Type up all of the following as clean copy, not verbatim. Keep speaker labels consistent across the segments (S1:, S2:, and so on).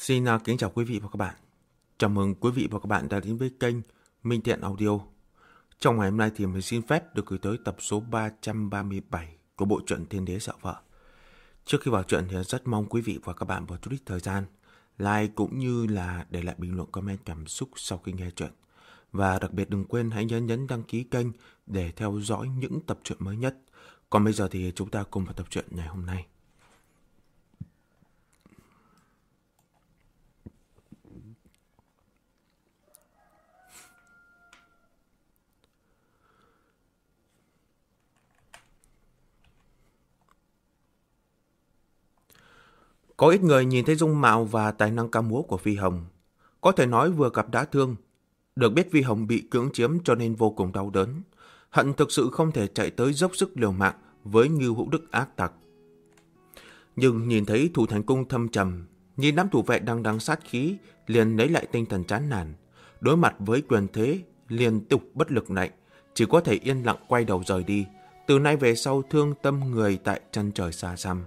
S1: Xin kính chào quý vị và các bạn. Chào mừng quý vị và các bạn đã đến với kênh Minh Thiện Audio. Trong ngày hôm nay thì mình xin phép được gửi tới tập số 337 của bộ truyện Thiên Đế Sợ Vợ. Trước khi vào truyện thì rất mong quý vị và các bạn một chút ít thời gian like cũng như là để lại bình luận comment cảm xúc sau khi nghe truyện. Và đặc biệt đừng quên hãy nhấn đăng ký kênh để theo dõi những tập truyện mới nhất. Còn bây giờ thì chúng ta cùng vào tập truyện ngày hôm nay. Có ít người nhìn thấy dung mạo và tài năng ca múa của Phi Hồng. Có thể nói vừa gặp đã thương. Được biết Phi Hồng bị cưỡng chiếm cho nên vô cùng đau đớn. Hận thực sự không thể chạy tới dốc sức liều mạng với Ngưu Hữu Đức ác tặc. Nhưng nhìn thấy Thủ Thành Cung thâm trầm, nhìn đám thủ vệ đang sát khí, liền lấy lại tinh thần chán nản. Đối mặt với quyền thế, liên tục bất lực này, chỉ có thể yên lặng quay đầu rời đi. Từ nay về sau thương tâm người tại chân trời xa xăm.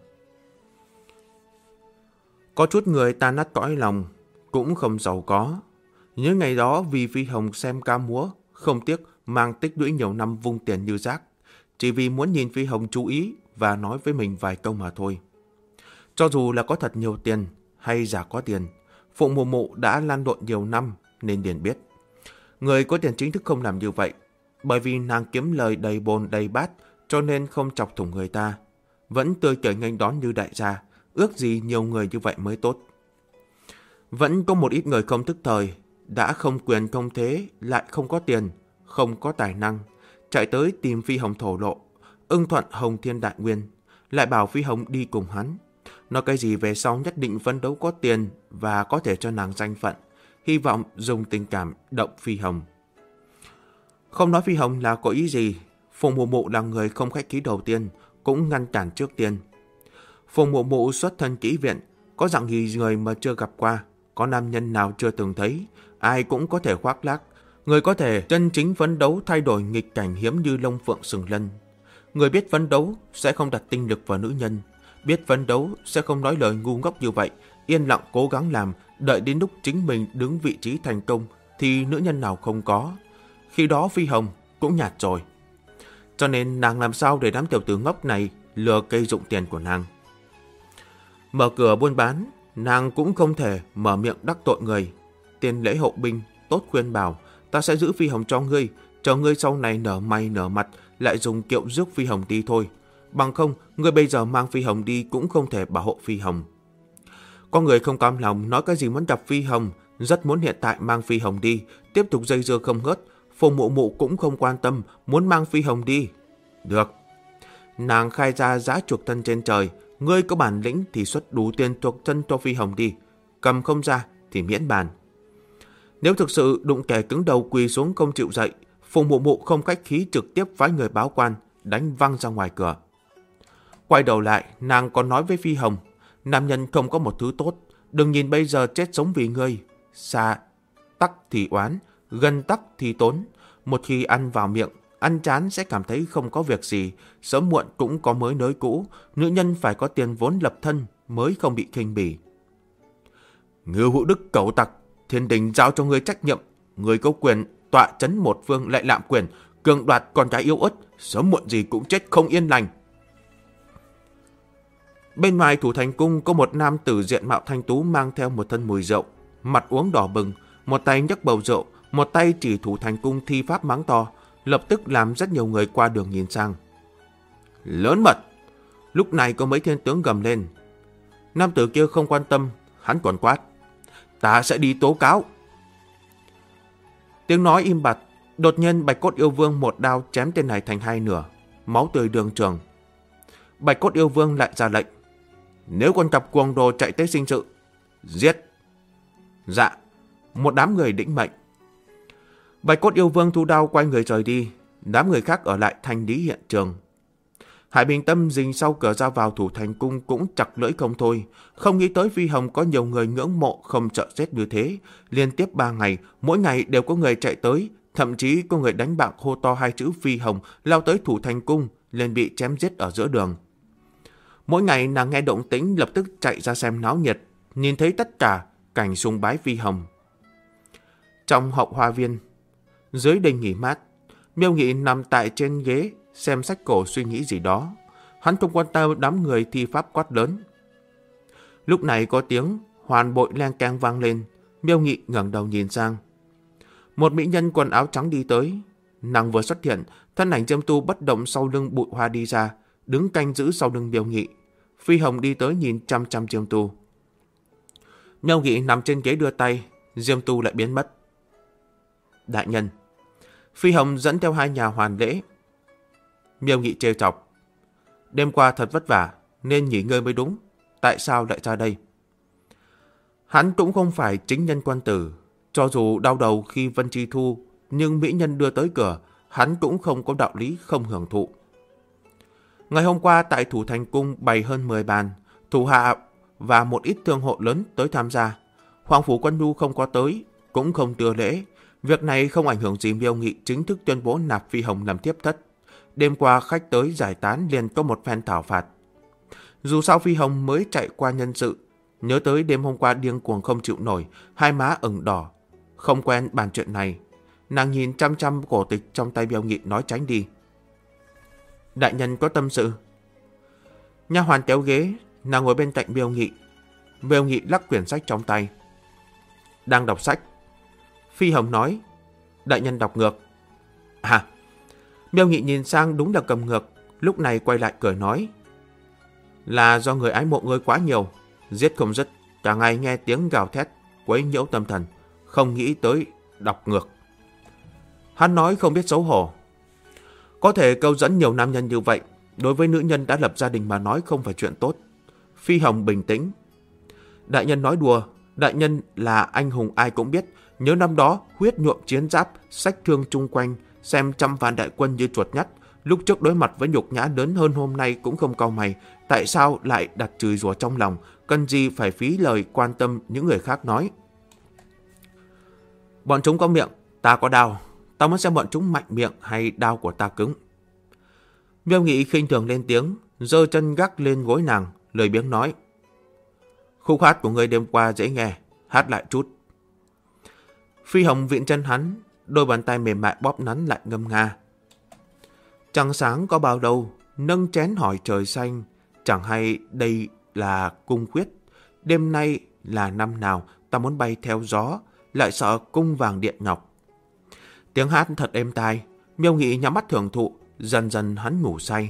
S1: Có chút người tan nát cõi lòng, cũng không giàu có. Những ngày đó vì Phi Hồng xem ca múa, không tiếc mang tích lũy nhiều năm vung tiền như rác, chỉ vì muốn nhìn Phi Hồng chú ý và nói với mình vài câu mà thôi. Cho dù là có thật nhiều tiền hay giả có tiền, Phụng Mụ Mụ đã lăn lộn nhiều năm nên liền biết. Người có tiền chính thức không làm như vậy, bởi vì nàng kiếm lời đầy bồn đầy bát cho nên không chọc thủng người ta. Vẫn tươi cười nghênh đón như đại gia, ước gì nhiều người như vậy mới tốt. Vẫn có một ít người không thức thời, đã không quyền không thế, lại không có tiền, không có tài năng, chạy tới tìm Phi Hồng thổ lộ, ưng thuận Hồng Thiên Đại Nguyên, lại bảo Phi Hồng đi cùng hắn. Nói cái gì về sau nhất định phấn đấu có tiền và có thể cho nàng danh phận, hy vọng dùng tình cảm động Phi Hồng. Không nói Phi Hồng là có ý gì, Phùng Mụ Mụ là người không khách khí đầu tiên, cũng ngăn cản trước tiên. Phùng Mụ Mụ xuất thân kỹ viện, có dạng gì người mà chưa gặp qua, có nam nhân nào chưa từng thấy, ai cũng có thể khoác lác. Người có thể chân chính phấn đấu thay đổi nghịch cảnh hiếm như Long Phượng Sừng Lân. Người biết phấn đấu sẽ không đặt tinh lực vào nữ nhân, biết phấn đấu sẽ không nói lời ngu ngốc như vậy, yên lặng cố gắng làm, đợi đến lúc chính mình đứng vị trí thành công thì nữ nhân nào không có. Khi đó Phi Hồng cũng nhạt rồi. Cho nên nàng làm sao để đám tiểu tử ngốc này lừa cây dụng tiền của nàng. Mở cửa buôn bán, nàng cũng không thể mở miệng đắc tội người. Tiền lễ hậu binh, tốt khuyên bảo, ta sẽ giữ Phi Hồng cho ngươi, chờ ngươi sau này nở mày nở mặt, lại dùng kiệu rước Phi Hồng đi thôi. Bằng không, ngươi bây giờ mang Phi Hồng đi cũng không thể bảo hộ Phi Hồng. Có người không cam lòng, nói cái gì muốn gặp Phi Hồng, rất muốn hiện tại mang Phi Hồng đi, tiếp tục dây dưa không ngớt. Phùng Mụ Mụ cũng không quan tâm, muốn mang Phi Hồng đi. Được. Nàng khai ra giá chuộc thân trên trời, ngươi có bản lĩnh thì xuất đủ tiền chuộc chân cho Phi Hồng đi, cầm không ra thì miễn bàn. Nếu thực sự đụng kẻ cứng đầu quỳ xuống không chịu dậy, Phùng Mụ Mụ không khách khí trực tiếp phái người báo quan, đánh văng ra ngoài cửa. Quay đầu lại, nàng còn nói với Phi Hồng, nam nhân không có một thứ tốt, đừng nhìn bây giờ chết sống vì ngươi. Xa tắc thì oán, gần tắc thì tốn. Một khi ăn vào miệng, ăn chán sẽ cảm thấy không có việc gì, sớm muộn cũng có mới nới cũ, nữ nhân phải có tiền vốn lập thân mới không bị khinh bỉ. Ngưu Hữu Đức cẩu tặc, thiên đình giao cho ngươi trách nhiệm, ngươi có quyền tọa chấn một phương lại lạm quyền, cường đoạt con gái yếu ớt, sớm muộn gì cũng chết không yên lành. Bên ngoài Thủ Thành Cung có một nam tử diện mạo thanh tú mang theo một thân mùi rượu, mặt uống đỏ bừng, một tay nhấc bầu rượu, một tay chỉ Thủ Thành Cung thi pháp mắng to, lập tức làm rất nhiều người qua đường nhìn sang. Lớn mật! Lúc này có mấy thiên tướng gầm lên. Nam tử kia không quan tâm, hắn còn quát. Ta sẽ đi tố cáo. Tiếng nói im bặt, đột nhiên Bạch Cốt Yêu Vương một đao chém tên này thành hai nửa, máu tươi đường trường. Bạch Cốt Yêu Vương lại ra lệnh. Nếu con cặp cuồng đồ chạy tới sinh sự, giết. Dạ, một đám người đĩnh mệnh. Bạch Cốt Yêu Vương thu đao quay người rời đi, đám người khác ở lại thanh lý hiện trường. Hải Bình Tâm rình sau cửa ra vào Thủ Thành Cung cũng chặt lưỡi không thôi, không nghĩ tới Phi Hồng có nhiều người ngưỡng mộ không sợ chết như thế. Liên tiếp 3 ngày, mỗi ngày đều có người chạy tới, thậm chí có người đánh bạc hô to hai chữ Phi Hồng lao tới Thủ Thành Cung, liền bị chém giết ở giữa đường. Mỗi ngày nàng nghe động tĩnh lập tức chạy ra xem náo nhiệt, nhìn thấy tất cả cảnh sùng bái Phi Hồng. Trong hậu hoa viên, dưới đình nghỉ mát, Miêu Nghị nằm tại trên ghế xem sách cổ suy nghĩ gì đó. Hắn không quan tâm đám người thi pháp quát lớn. Lúc này có tiếng hoàn bội leng keng vang lên. Miêu Nghị ngẩng đầu nhìn sang. Một mỹ nhân quần áo trắng đi tới. Nàng vừa xuất hiện, thân ảnh Diêm Tu bất động sau lưng bụi hoa đi ra, đứng canh giữ sau lưng Miêu Nghị. Phi Hồng đi tới nhìn chăm chăm Diêm Tu. Miêu Nghị nằm trên ghế đưa tay, Diêm Tu lại biến mất. Đại nhân. Phi Hồng dẫn theo 2 nhà hoàn lễ. Miêu Nghị trêu chọc. Đêm qua thật vất vả, nên nghỉ ngơi mới đúng. Tại sao lại ra đây? Hắn cũng không phải chính nhân quân tử. Cho dù đau đầu khi Vân Chi Thu, nhưng mỹ nhân đưa tới cửa, hắn cũng không có đạo lý không hưởng thụ. Ngày hôm qua tại Thủ Thành Cung bày hơn 10 bàn, thủ hạ và một ít thương hộ lớn tới tham gia. Hoàng phủ Quân Nhu không có tới, cũng không đưa lễ. Việc này không ảnh hưởng gì Miêu Nghị chính thức tuyên bố nạp Phi Hồng làm tiếp thất. Đêm qua khách tới giải tán liền có một phen thảo phạt. Dù sao Phi Hồng mới chạy qua nhân sự, nhớ tới đêm hôm qua điên cuồng không chịu nổi, 2 má ửng đỏ. Không quen bàn chuyện này. Nàng nhìn chăm chăm cổ tịch trong tay Miêu Nghị nói tránh đi. Đại nhân có tâm sự. Nha hoàn kéo ghế, nàng ngồi bên cạnh Miêu Nghị. Miêu Nghị lắc quyển sách trong tay. Đang đọc sách. Phi Hồng nói. Đại nhân đọc ngược. À. Miêu Nghị nhìn sang đúng là cầm ngược, lúc này quay lại cười nói. Là do người ái mộ ngươi quá nhiều, giết không dứt, cả ngày nghe tiếng gào thét, quấy nhiễu tâm thần, không nghĩ tới đọc ngược. Hắn nói không biết xấu hổ. Có thể câu dẫn nhiều nam nhân như vậy, đối với nữ nhân đã lập gia đình mà nói không phải chuyện tốt. Phi Hồng bình tĩnh. Đại nhân nói đùa, đại nhân là anh hùng ai cũng biết. Nhớ năm đó huyết nhuộm chiến giáp, sách thương chung quanh, xem trăm vạn đại quân như chuột nhắt. Lúc trước đối mặt với nhục nhã lớn hơn hôm nay cũng không cau mày. Tại sao lại đặt chửi rủa trong lòng? Cần gì phải phí lời quan tâm những người khác nói? Bọn chúng có miệng, ta có đao. Ta muốn xem bọn chúng mạnh miệng hay đao của ta cứng. Miêu Nghị khinh thường lên tiếng, giơ chân gác lên gối nàng, lười biếng nói. Khúc hát của ngươi đêm qua dễ nghe, hát lại chút. Phi Hồng vịn chân hắn, đôi bàn tay mềm mại bóp nắn lại ngâm nga. Trăng sáng có bao đâu, nâng chén hỏi trời xanh, chẳng hay đây là cung khuyết. Đêm nay là năm nào, ta muốn bay theo gió, lại sợ cung vàng điện ngọc. Tiếng hát thật êm tai, Miêu Nghị nhắm mắt thưởng thụ, dần dần hắn ngủ say.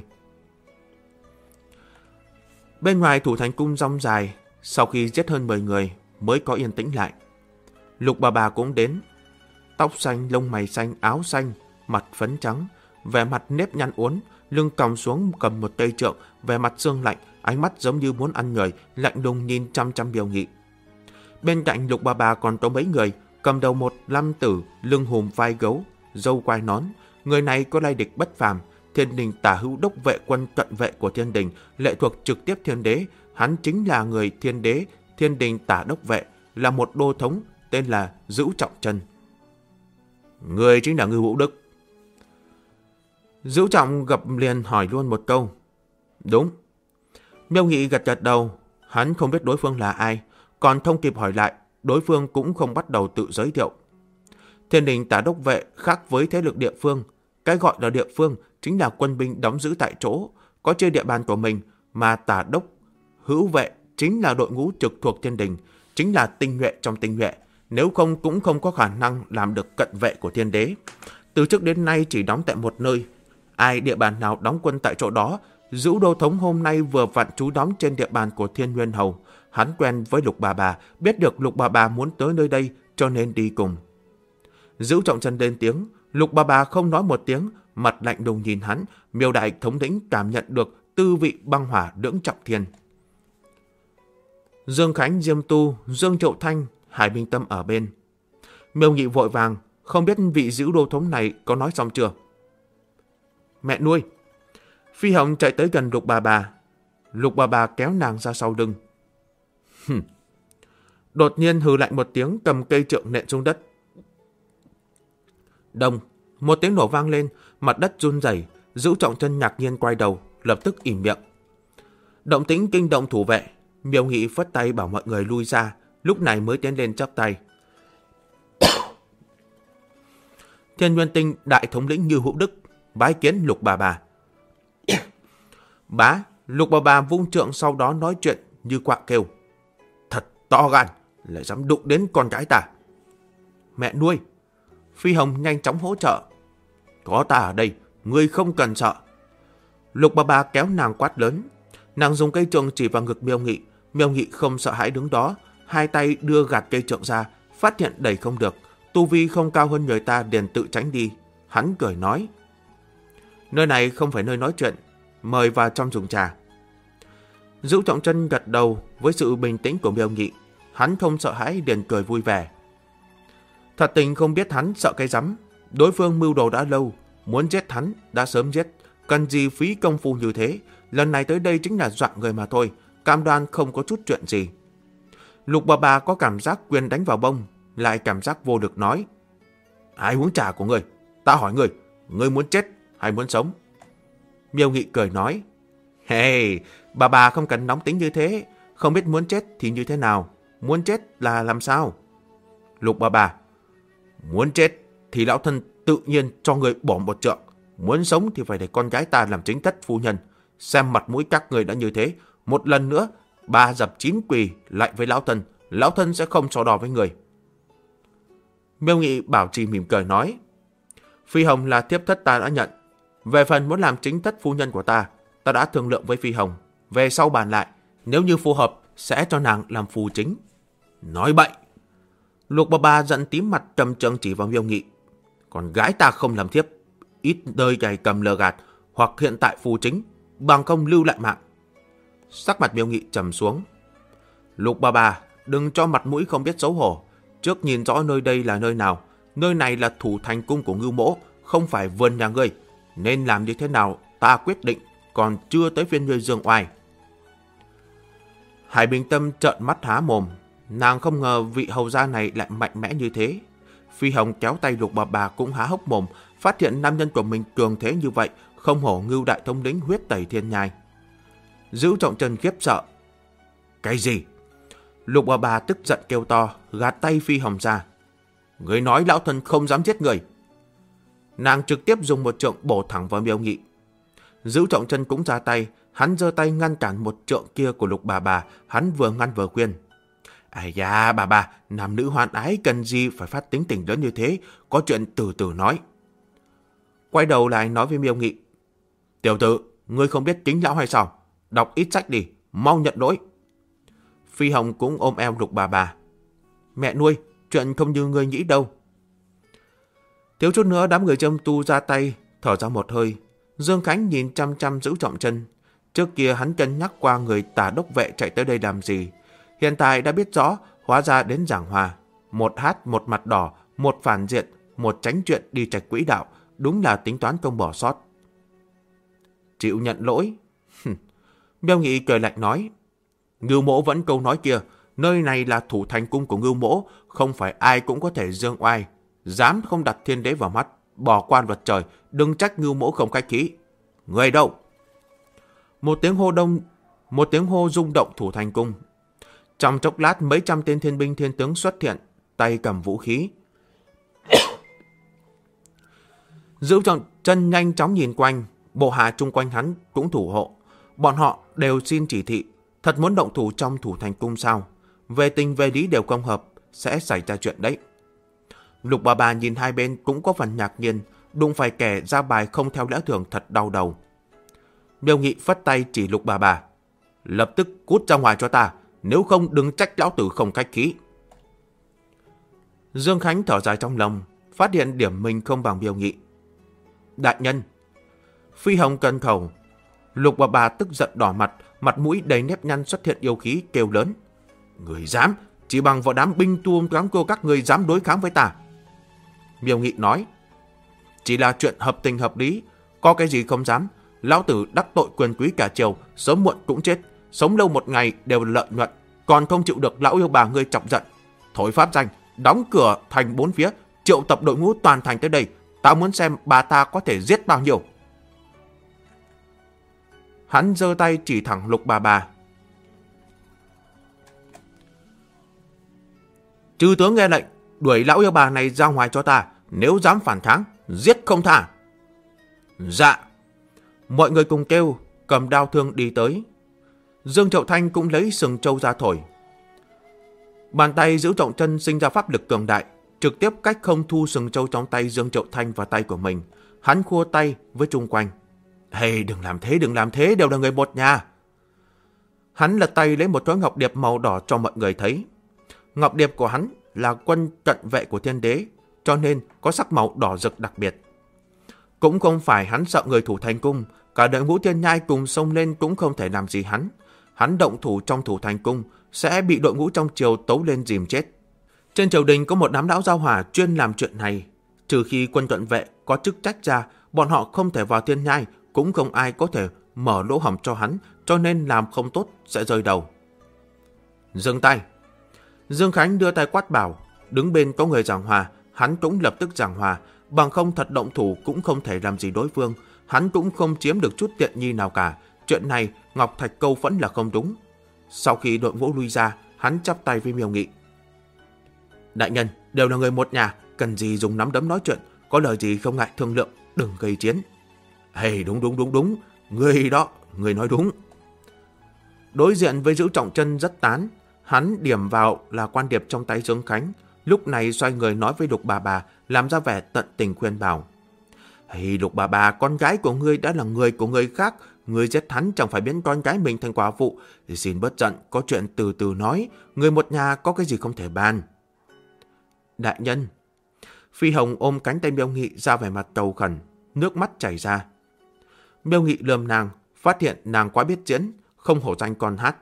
S1: Bên ngoài Thủ Thành Cung rong dài, sau khi giết hơn 10 người mới có yên tĩnh lại. Lục bà cũng đến, tóc xanh, lông mày xanh, áo xanh, mặt phấn trắng, vẻ mặt nếp nhăn uốn, lưng còng xuống cầm một cây trượng, vẻ mặt sương lạnh, ánh mắt giống như muốn ăn người, lạnh lùng nhìn chăm chăm Miêu Nghị. Bên cạnh Lục bà còn có mấy người, cầm đầu một nam tử, lưng hùm vai gấu, râu quai nón. Người này có lai lịch bất phàm, Thiên Đình tả hữu đốc vệ quân cận vệ của Thiên Đình, lệ thuộc trực tiếp Thiên Đế. Hắn chính là người Thiên Đế, Thiên Đình tả đốc vệ, là một đô thống tên là Dữu Trọng Chân. Người chính là Ngưu Vũ Đức. Dữu Trọng gặp liền hỏi luôn một câu. Đúng. Miêu Nghị gật gật đầu, hắn không biết đối phương là ai, còn không kịp hỏi lại, đối phương cũng không bắt đầu tự giới thiệu. Thiên Đình tả đốc vệ khác với thế lực địa phương. Cái gọi là địa phương chính là quân binh đóng giữ tại chỗ, có trên địa bàn của mình, mà tả đốc hữu vệ chính là đội ngũ trực thuộc Thiên Đình, chính là tinh nhuệ trong tinh nhuệ, nếu không cũng không có khả năng làm được cận vệ của Thiên Đế. Từ trước đến nay chỉ đóng tại một nơi, ai địa bàn nào đóng quân tại chỗ đó. Dữu đô thống hôm nay vừa vặn trú đóng trên địa bàn của Thiên Nguyên Hầu. Hắn quen với Lục bà, biết được Lục bà muốn tới nơi đây cho nên đi cùng. Dữu Trọng Chân lên tiếng, Lục bà không nói một tiếng, mặt lạnh lùng nhìn hắn. Miêu đại thống lĩnh cảm nhận được tư vị băng hỏa lưỡng trọng thiên. Dương Khánh, Diêm Tu, Dương Triệu Thanh, Hải Minh Tâm ở bên. Miêu Nghị vội vàng, không biết vị Dữu đô thống này có nói xong chưa. Mẹ nuôi. Phi Hồng chạy tới gần Lục bà. Lục bà kéo nàng ra sau lưng. Đột nhiên hừ lạnh một tiếng, cầm cây trượng nện xuống đất. Đồng, một tiếng nổ vang lên, mặt đất run rẩy. Dữu Trọng Chân ngạc nhiên quay đầu, lập tức ỉm miệng. Động tĩnh kinh động thủ vệ. Miêu Nghị phất tay bảo mọi người lui ra, lúc này mới tiến lên chắp tay. Thiên Nguyên Tinh đại thống lĩnh Như Hữu Đức bái kiến Lục bà bà. Bá, Lục bà bà vung trượng, sau đó nói chuyện như quạ kêu. Thật to gan, lại dám đụng đến con gái ta. Mẹ nuôi. Phi Hồng nhanh chóng hỗ trợ. Có ta ở đây, ngươi không cần sợ. Lục bà bà kéo nàng quát lớn. Nàng dùng cây trượng chỉ vào ngực Miêu Nghị. Miêu Nghị không sợ hãi đứng đó, hai tay đưa gạt cây trượng ra, phát hiện đẩy không được. Tu vi không cao hơn người ta liền tự tránh đi. Hắn cười nói. Nơi này không phải nơi nói chuyện, mời vào trong dùng trà. Dữu Trọng Chân gật đầu với sự bình tĩnh của Miêu Nghị. Hắn không sợ hãi liền cười vui vẻ. Thật tình không biết hắn sợ cái rắm. Đối phương mưu đồ đã lâu, muốn giết hắn đã sớm giết, cần gì phí công phu như thế. Lần này tới đây chính là dọa người mà thôi, cam đoan không có chút chuyện gì. Lục bà bà có cảm giác quyền đánh vào bông, lại cảm giác vô lực nói. Ai uống trà của ngươi? Ta hỏi ngươi, ngươi muốn chết hay muốn sống? Miêu Nghị cười nói. Hey, bà không cần nóng tính như thế, không biết muốn chết thì như thế nào, muốn chết là làm sao? Lục bà, muốn chết thì lão thân tự nhiên cho người bỏ một trượng, muốn sống thì phải để con gái ta làm chính thất phu nhân. Xem mặt mũi các người đã như thế, một lần nữa 3 dập 9 quỳ lại với lão thân sẽ không so đo với người. Miêu Nghị bảo trì mỉm cười nói. Phi Hồng là thiếp thất ta đã nhận, về phần muốn làm chính thất phu nhân của ta đã thương lượng với Phi Hồng, về sau bàn lại, nếu như phù hợp sẽ cho nàng làm phù chính. Nói bậy. Lục bà giận tím mặt, cầm trượng chỉ vào Miêu Nghị. Còn gái ta không làm thiếp, ít nơi gầy cầm lờ gạt, hoặc hiện tại phù chính, bằng không lưu lại mạng. Sắc mặt Miêu Nghị trầm xuống. Lục bà, đừng cho mặt mũi không biết xấu hổ. Trước nhìn rõ nơi đây là nơi nào. Nơi này là thủ thành cung của Ngưu Mỗ, không phải vườn nhà ngươi. Nên làm như thế nào ta quyết định, còn chưa tới phiên ngươi dương oai. Hải Bình Tâm trợn mắt há mồm. Nàng không ngờ vị hầu gia này lại mạnh mẽ như thế. Phi Hồng kéo tay Lục bà cũng há hốc mồm, phát hiện nam nhân của mình cường thế như vậy, không hổ Ngưu đại thống lĩnh huyết tẩy thiên nhai. Dữu Trọng Chân khiếp sợ. Cái gì? Lục bà tức giận kêu to, gạt tay Phi Hồng ra. Người nói lão thân không dám giết người. Nàng trực tiếp dùng một trượng bổ thẳng vào Miêu Nghị. Dữu Trọng Chân cũng ra tay, hắn giơ tay ngăn cản một trượng kia của Lục bà, hắn vừa ngăn vừa khuyên. Ai da bà, nam nữ hoan ái cần gì phải phát tính tình lớn như thế, có chuyện từ từ nói. Quay đầu lại nói với Miêu Nghị. Tiểu tử, ngươi không biết kính lão hay sao? Đọc ít sách đi, mau nhận lỗi. Phi Hồng cũng ôm eo Lục bà. Mẹ nuôi, chuyện không như ngươi nghĩ đâu. Thiếu chút nữa đám người Trâm Tu ra tay, thở ra một hơi. Dương Khánh nhìn chăm chăm Dữu Trọng Chân. Trước kia hắn cân nhắc qua người Tả đốc vệ chạy tới đây làm gì. Hiện tại đã biết rõ, hóa ra đến giảng hòa. Một hát một mặt đỏ, một phản diện, một tránh chuyện đi trạch quỹ đạo. Đúng là tính toán không bỏ sót. Chịu nhận lỗi. Miêu Nghị cười lạnh nói. Ngưu Mỗ vẫn câu nói kia, nơi này là thủ thành cung của Ngưu Mỗ, không phải ai cũng có thể dương oai. Dám không đặt thiên đế vào mắt, bỏ quan vật trời, đừng trách Ngưu Mỗ không khách khí. Người đâu? Một tiếng hô rung động thủ thành cung. Trong chốc lát mấy trăm tên thiên binh thiên tướng xuất hiện, tay cầm vũ khí. Dữu Trọng Chân nhanh chóng nhìn quanh, bộ hạ chung quanh hắn cũng thủ hộ. Bọn họ đều xin chỉ thị, thật muốn động thủ trong thủ thành cung sao? Về tình về lý đều không hợp, sẽ xảy ra chuyện đấy. Lục bà nhìn hai bên cũng có phần ngạc nhiên, đụng phải kẻ ra bài không theo lẽ thường thật đau đầu. Miêu Nghị phất tay chỉ Lục bà. Lập tức cút ra ngoài cho ta, nếu không đừng trách lão tử không khách khí. Dương Khánh thở dài trong lòng, phát hiện điểm mình không bằng Miêu Nghị. Đại nhân. Phi Hồng cân khẩu. Lục bà tức giận đỏ mặt, mặt mũi đầy nếp nhăn xuất hiện yêu khí kêu lớn. Người dám, chỉ bằng vào đám binh tuông toán cô các người dám đối kháng với ta. Miêu Nghị nói. Chỉ là chuyện hợp tình hợp lý, có cái gì không dám. Lão tử đắc tội quyền quý cả triều, sớm muộn cũng chết. Sống lâu một ngày đều lợi nhuận, còn không chịu được lão yêu bà ngươi chọc giận. Thổi pháp danh, đóng cửa thành 4 phía, triệu tập đội ngũ toàn thành tới đây. Ta muốn xem bà ta có thể giết bao nhiêu. Hắn giơ tay chỉ thẳng Lục bà. Chư tướng nghe lệnh, đuổi lão yêu bà này ra ngoài cho ta, nếu dám phản kháng, giết không tha. Dạ. Mọi người cùng kêu, cầm đao thương đi tới. Dương Triệu Thanh cũng lấy sừng trâu ra thổi. Bàn tay giữ trọng chân sinh ra pháp lực cường đại, trực tiếp cách không thu sừng trâu trong tay Dương Triệu Thanh vào tay của mình. Hắn khua tay với chung quanh. Hey, đừng làm thế, đều là người một nhà. Hắn lật tay lấy một khối ngọc điệp màu đỏ cho mọi người thấy. Ngọc điệp của hắn là quân cận vệ của thiên đế, cho nên có sắc màu đỏ rực đặc biệt. Cũng không phải hắn sợ người thủ thành cung, cả đội ngũ thiên nhai cùng xông lên cũng không thể làm gì hắn. Hắn động thủ trong thủ thành cung sẽ bị đội ngũ trong triều tấu lên dìm chết. Trên triều đình có một đám lão giao hỏa chuyên làm chuyện này. Trừ khi quân cận vệ có chức trách ra, bọn họ không thể vào thiên nhai, cũng không ai có thể mở lỗ hổng cho hắn, cho nên làm không tốt sẽ rơi đầu. Dừng tay. Dương Khánh đưa tay quát bảo, đứng bên có người giảng hòa, hắn cũng lập tức giảng hòa, bằng không thật động thủ cũng không thể làm gì đối phương, hắn cũng không chiếm được chút tiện nghi nào cả. Chuyện này Ngọc Thạch câu vẫn là không đúng. Sau khi đội ngũ lui ra, hắn chắp tay với Miêu Nghị. Đại nhân, đều là người một nhà, cần gì dùng nắm đấm nói chuyện, có lời gì không ngại thương lượng, đừng gây chiến. Hey, đúng, người nói đúng. Đối diện với Giữ Trọng Chân rất tán, hắn điểm vào là quan điệp trong tay Dương Khánh, lúc này xoay người nói với Lục bà, làm ra vẻ tận tình khuyên bảo. Hey, Lục bà, con gái của ngươi đã là người của người khác, ngươi giết hắn chẳng phải biến con gái mình thành quả phụ, thì xin bớt giận, có chuyện từ từ nói, người một nhà có cái gì không thể bàn. Đại nhân. Phi Hồng ôm cánh tay Miêu Nghị ra vẻ mặt cầu khẩn, nước mắt chảy ra. Miêu Nghị lườm nàng, phát hiện nàng quá biết diễn, không hổ danh con hát.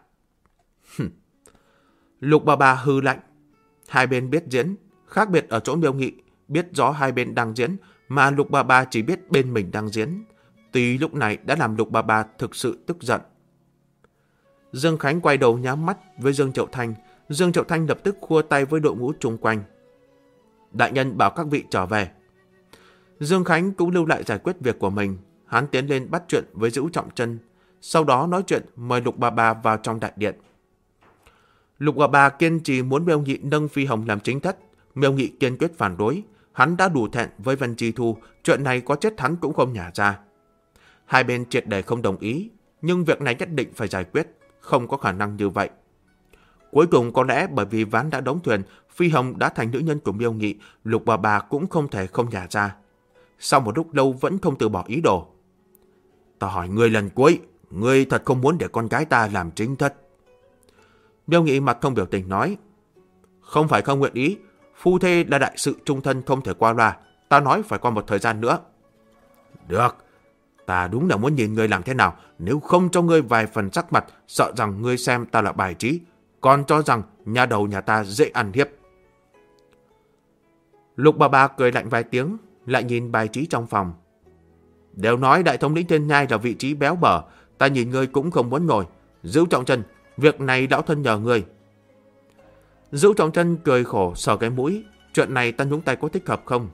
S1: Lục bà hư lạnh. Hai bên biết diễn, khác biệt ở chỗ Miêu Nghị biết rõ hai bên đang diễn, mà Lục bà chỉ biết bên mình đang diễn. Tuy lúc này đã làm Lục bà thực sự tức giận. Dương Khánh quay đầu nhắm mắt với Dương Triệu Thanh. Dương Triệu Thanh lập tức khua tay với đội ngũ chung quanh. Đại nhân bảo các vị trở về. Dương Khánh cũng lưu lại giải quyết việc của mình. Hắn tiến lên bắt chuyện với Giữ Trọng Chân, sau đó nói chuyện mời Lục bà vào trong đại điện. Lục bà kiên trì muốn Miêu Nghị nâng Phi Hồng làm chính thất. Miêu Nghị kiên quyết phản đối. Hắn đã đủ thẹn với Vân Chi Thu, chuyện này có chết hắn cũng không nhả ra. Hai bên triệt để không đồng ý, nhưng việc này nhất định phải giải quyết, không có khả năng như vậy. Cuối cùng có lẽ bởi vì ván đã đóng thuyền, Phi Hồng đã thành nữ nhân của Miêu Nghị, Lục bà cũng không thể không nhả ra. Sau một lúc lâu vẫn không từ bỏ ý đồ. Ta hỏi ngươi lần cuối, ngươi thật không muốn để con gái ta làm chính thất? Miêu Nghị mặt không biểu tình nói. Không phải không nguyện ý, phu thê là đại sự chung thân không thể qua loa, ta nói phải qua một thời gian nữa. Được, ta đúng là muốn nhìn ngươi làm thế nào, nếu không cho ngươi vài phần sắc mặt, sợ rằng ngươi xem ta là bài trí, còn cho rằng nhà đầu nhà ta dễ ăn hiếp. Lục bà cười lạnh vài tiếng, lại nhìn bài trí trong phòng. Đều nói đại thống lĩnh Thiên Nhai là vị trí béo bở, ta nhìn ngươi cũng không muốn ngồi. Giữ Trọng Chân, việc này lão thân nhờ ngươi. Giữ Trọng Chân cười khổ sờ cái mũi, chuyện này ta nhúng tay có thích hợp không?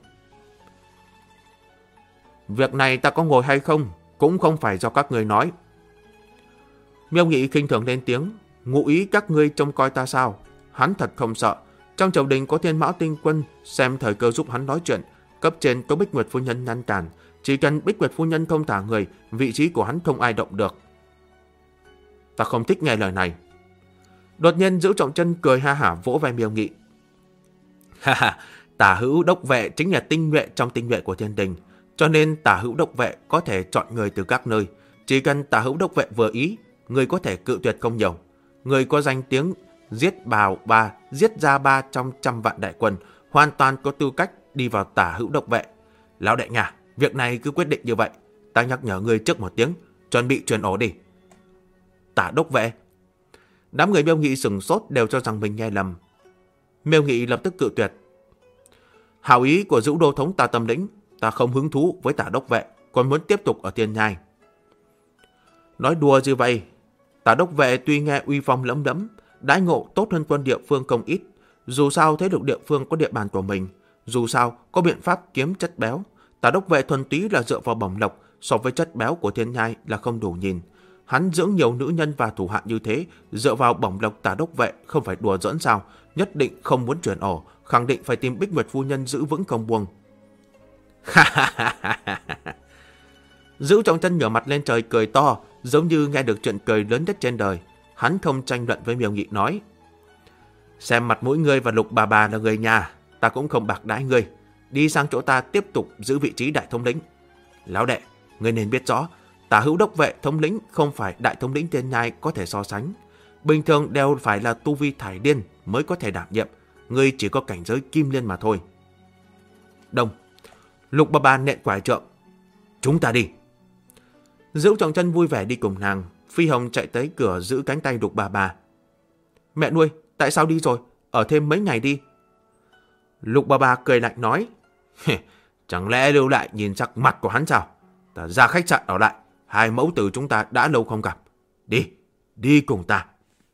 S1: Việc này ta có ngồi hay không cũng không phải do các ngươi nói. Miêu Nghị khinh thường lên tiếng, ngụ ý các ngươi trông coi ta sao? Hắn thật không sợ. Trong triều đình có Thiên Mão Tinh Quân xem thời cơ giúp hắn nói chuyện, cấp trên có Bích Nguyệt phu nhân ngăn cản, chỉ cần Bích Nguyệt phu nhân không thả người, vị trí của hắn không ai động được. Ta không thích nghe lời này. Đột nhiên Giữ Trọng Chân cười ha hả vỗ vai Miêu Nghị. Ha ha, Tả Hữu đốc vệ chính là tinh nhuệ trong tinh nhuệ của thiên đình, cho nên Tả Hữu đốc vệ có thể chọn người từ các nơi. Chỉ cần Tả Hữu đốc vệ vừa ý, người có thể cự tuyệt không nhiều. Người có danh tiếng giết ra 300 vạn đại quân, hoàn toàn có tư cách đi vào Tả Hữu đốc vệ. Lão đại nhà, việc này cứ quyết định như vậy. Ta nhắc nhở ngươi trước một tiếng, chuẩn bị chuyển ổ đi. Tả đốc vệ. Đám người Miêu Nghị sừng sốt đều cho rằng mình nghe lầm. Miêu Nghị lập tức cự tuyệt. Hảo ý của Dữu Đô thống ta tâm lĩnh, ta không hứng thú với Tả đốc vệ, còn muốn tiếp tục ở Thiên Nhai. Nói đùa như vậy, Tả đốc vệ tuy nghe uy phong lẫm lẫm, đãi ngộ tốt hơn quân địa phương không ít. Dù sao thế lực địa phương có địa bàn của mình, dù sao có biện pháp kiếm chất béo. Tả đốc vệ thuần túy là dựa vào bổng lộc, so với chất béo của Thiên Nhai là không đủ nhìn. Hắn dưỡng nhiều nữ nhân và thủ hạ như thế, dựa vào bổng lộc Tả đốc vệ không phải đùa giỡn sao? Nhất định không muốn chuyển ổ, khẳng định phải tìm Bích Nguyệt phu nhân giữ vững công buông. Dữ Trọng Chân ngửa mặt lên trời cười to, giống như nghe được chuyện cười lớn nhất trên đời. Hắn không tranh luận với Miêu Nghị nói: xem mặt mũi ngươi và Lục bà là người nhà, ta cũng không bạc đãi ngươi. Đi sang chỗ ta tiếp tục giữ vị trí đại thống lĩnh. Lão đệ, ngươi nên biết rõ, Tả Hữu đốc vệ thống lĩnh không phải đại thống lĩnh Tiên Nhai có thể so sánh. Bình thường đều phải là tu vi thải điên mới có thể đảm nhiệm. Ngươi chỉ có cảnh giới kim liên mà thôi. Đông, Lục bà nện quải trượng. Chúng ta đi. Dữ Trọng Chân vui vẻ đi cùng nàng. Phi Hồng chạy tới cửa giữ cánh tay Lục bà. Mẹ nuôi, tại sao đi rồi? Ở thêm mấy ngày đi. Lục bà cười lạnh nói: chẳng lẽ lưu lại nhìn sắc mặt của hắn sao? Ta ra khách sạn ở lại. Hai mẫu tử chúng ta đã lâu không gặp. Đi, đi cùng ta.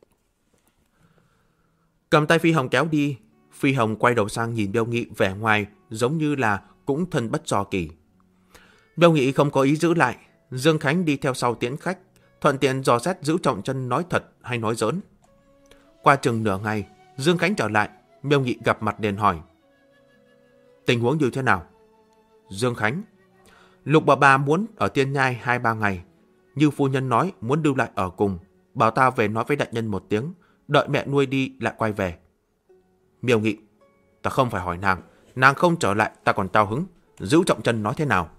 S1: Cầm tay Phi Hồng kéo đi. Phi Hồng quay đầu sang nhìn Miêu Nghị, vẻ ngoài giống như là cũng thân bất do kỳ. Miêu Nghị không có ý giữ lại. Dương Khánh đi theo sau tiễn khách, thuận tiện dò xét Dữ Trọng Chân nói thật hay nói giỡn. Qua chừng nửa ngày, Dương Khánh trở lại. Miêu Nghị gặp mặt liền hỏi: tình huống như thế nào? Dương Khánh: Lục bà muốn ở Tiên Nhai 2-3 ngày. Như phu nhân nói muốn lưu lại ở cùng. Bảo ta về nói với đại nhân một tiếng, đợi mẹ nuôi đi lại quay về. Miêu Nghị: ta không phải hỏi nàng. Nàng không trở lại ta còn cao hứng. Dữ Trọng Chân nói thế nào?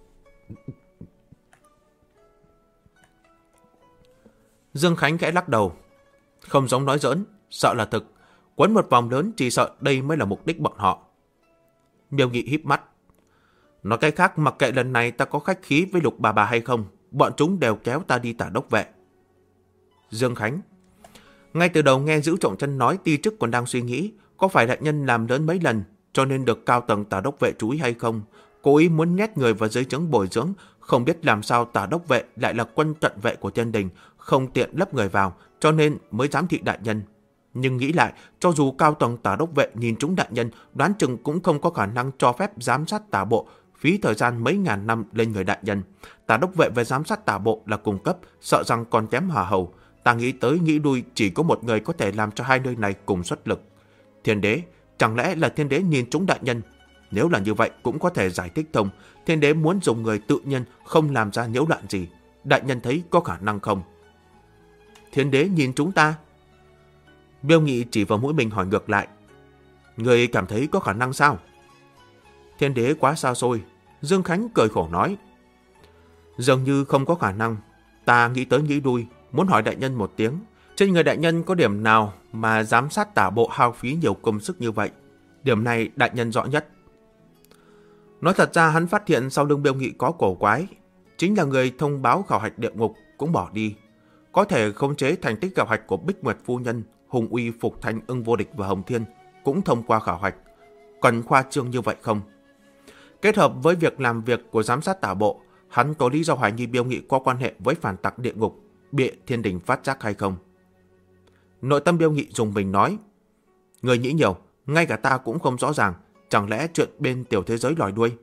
S1: Dương Khánh khẽ lắc đầu. Không giống nói giỡn, sợ là thực. Quấn một vòng lớn chỉ sợ đây mới là mục đích bọn họ. Miêu Nghị híp mắt. Nói cái khác, mặc kệ lần này ta có khách khí với Lục bà hay không, bọn chúng đều kéo ta đi Tả đốc vệ. Dương Khánh: ngay từ đầu nghe Dữ Trọng Chân nói ti chức còn đang suy nghĩ có phải đại nhân làm lớn mấy lần cho nên được cao tầng Tả đốc vệ chú ý hay không. Cố ý muốn nhét người vào dưới trướng bồi dưỡng, không biết làm sao Tả đốc vệ lại là quân cận vệ của thiên đình, không tiện lấp người vào, cho nên mới giám thị đại nhân. Nhưng nghĩ lại, cho dù cao tầng Tả đốc vệ nhìn chúng đại nhân, đoán chừng cũng không có khả năng cho phép giám sát Tả bộ, phí thời gian mấy ngàn năm lên người đại nhân. Tả đốc vệ về giám sát Tả bộ là cung cấp, sợ rằng còn kém Hà Hầu. Ta nghĩ tới nghĩ lui, chỉ có một người có thể làm cho hai nơi này cùng xuất lực. Thiên đế, chẳng lẽ là thiên đế nhìn chúng đại nhân? Nếu là như vậy cũng có thể giải thích thông. Thiên đế muốn dùng người tự nhiên, không làm ra nhiễu loạn gì. Đại nhân thấy có khả năng không? Thiên đế nhìn chúng ta? Miêu Nghị chỉ vào mũi mình hỏi ngược lại. Người cảm thấy có khả năng sao? Thiên đế quá xa xôi. Dương Khánh cười khổ nói. Dường như không có khả năng. Ta nghĩ tới nghĩ lui, muốn hỏi đại nhân một tiếng. Trên người đại nhân có điểm nào mà giám sát Tả bộ hao phí nhiều công sức như vậy? Điểm này đại nhân rõ nhất. Nói thật ra hắn phát hiện sau lưng Miêu Nghị có cổ quái. Chính là người thông báo khảo hạch địa ngục cũng bỏ đi. Có thể khống chế thành tích khảo hạch của Bích Nguyệt phu nhân, Hùng Uy, Phục Thanh, Ưng Vô Địch và Hồng Thiên cũng thông qua khảo hạch. Cần khoa trương như vậy không? Kết hợp với việc làm việc của giám sát Tả bộ, hắn có lý do hoài nghi Miêu Nghị có quan hệ với phản tặc địa ngục, bịa thiên đình phát giác hay không? Nội tâm Miêu Nghị dùng mình nói. Người nghĩ nhiều, ngay cả ta cũng không rõ ràng. Chẳng lẽ chuyện bên tiểu thế giới lòi đuôi?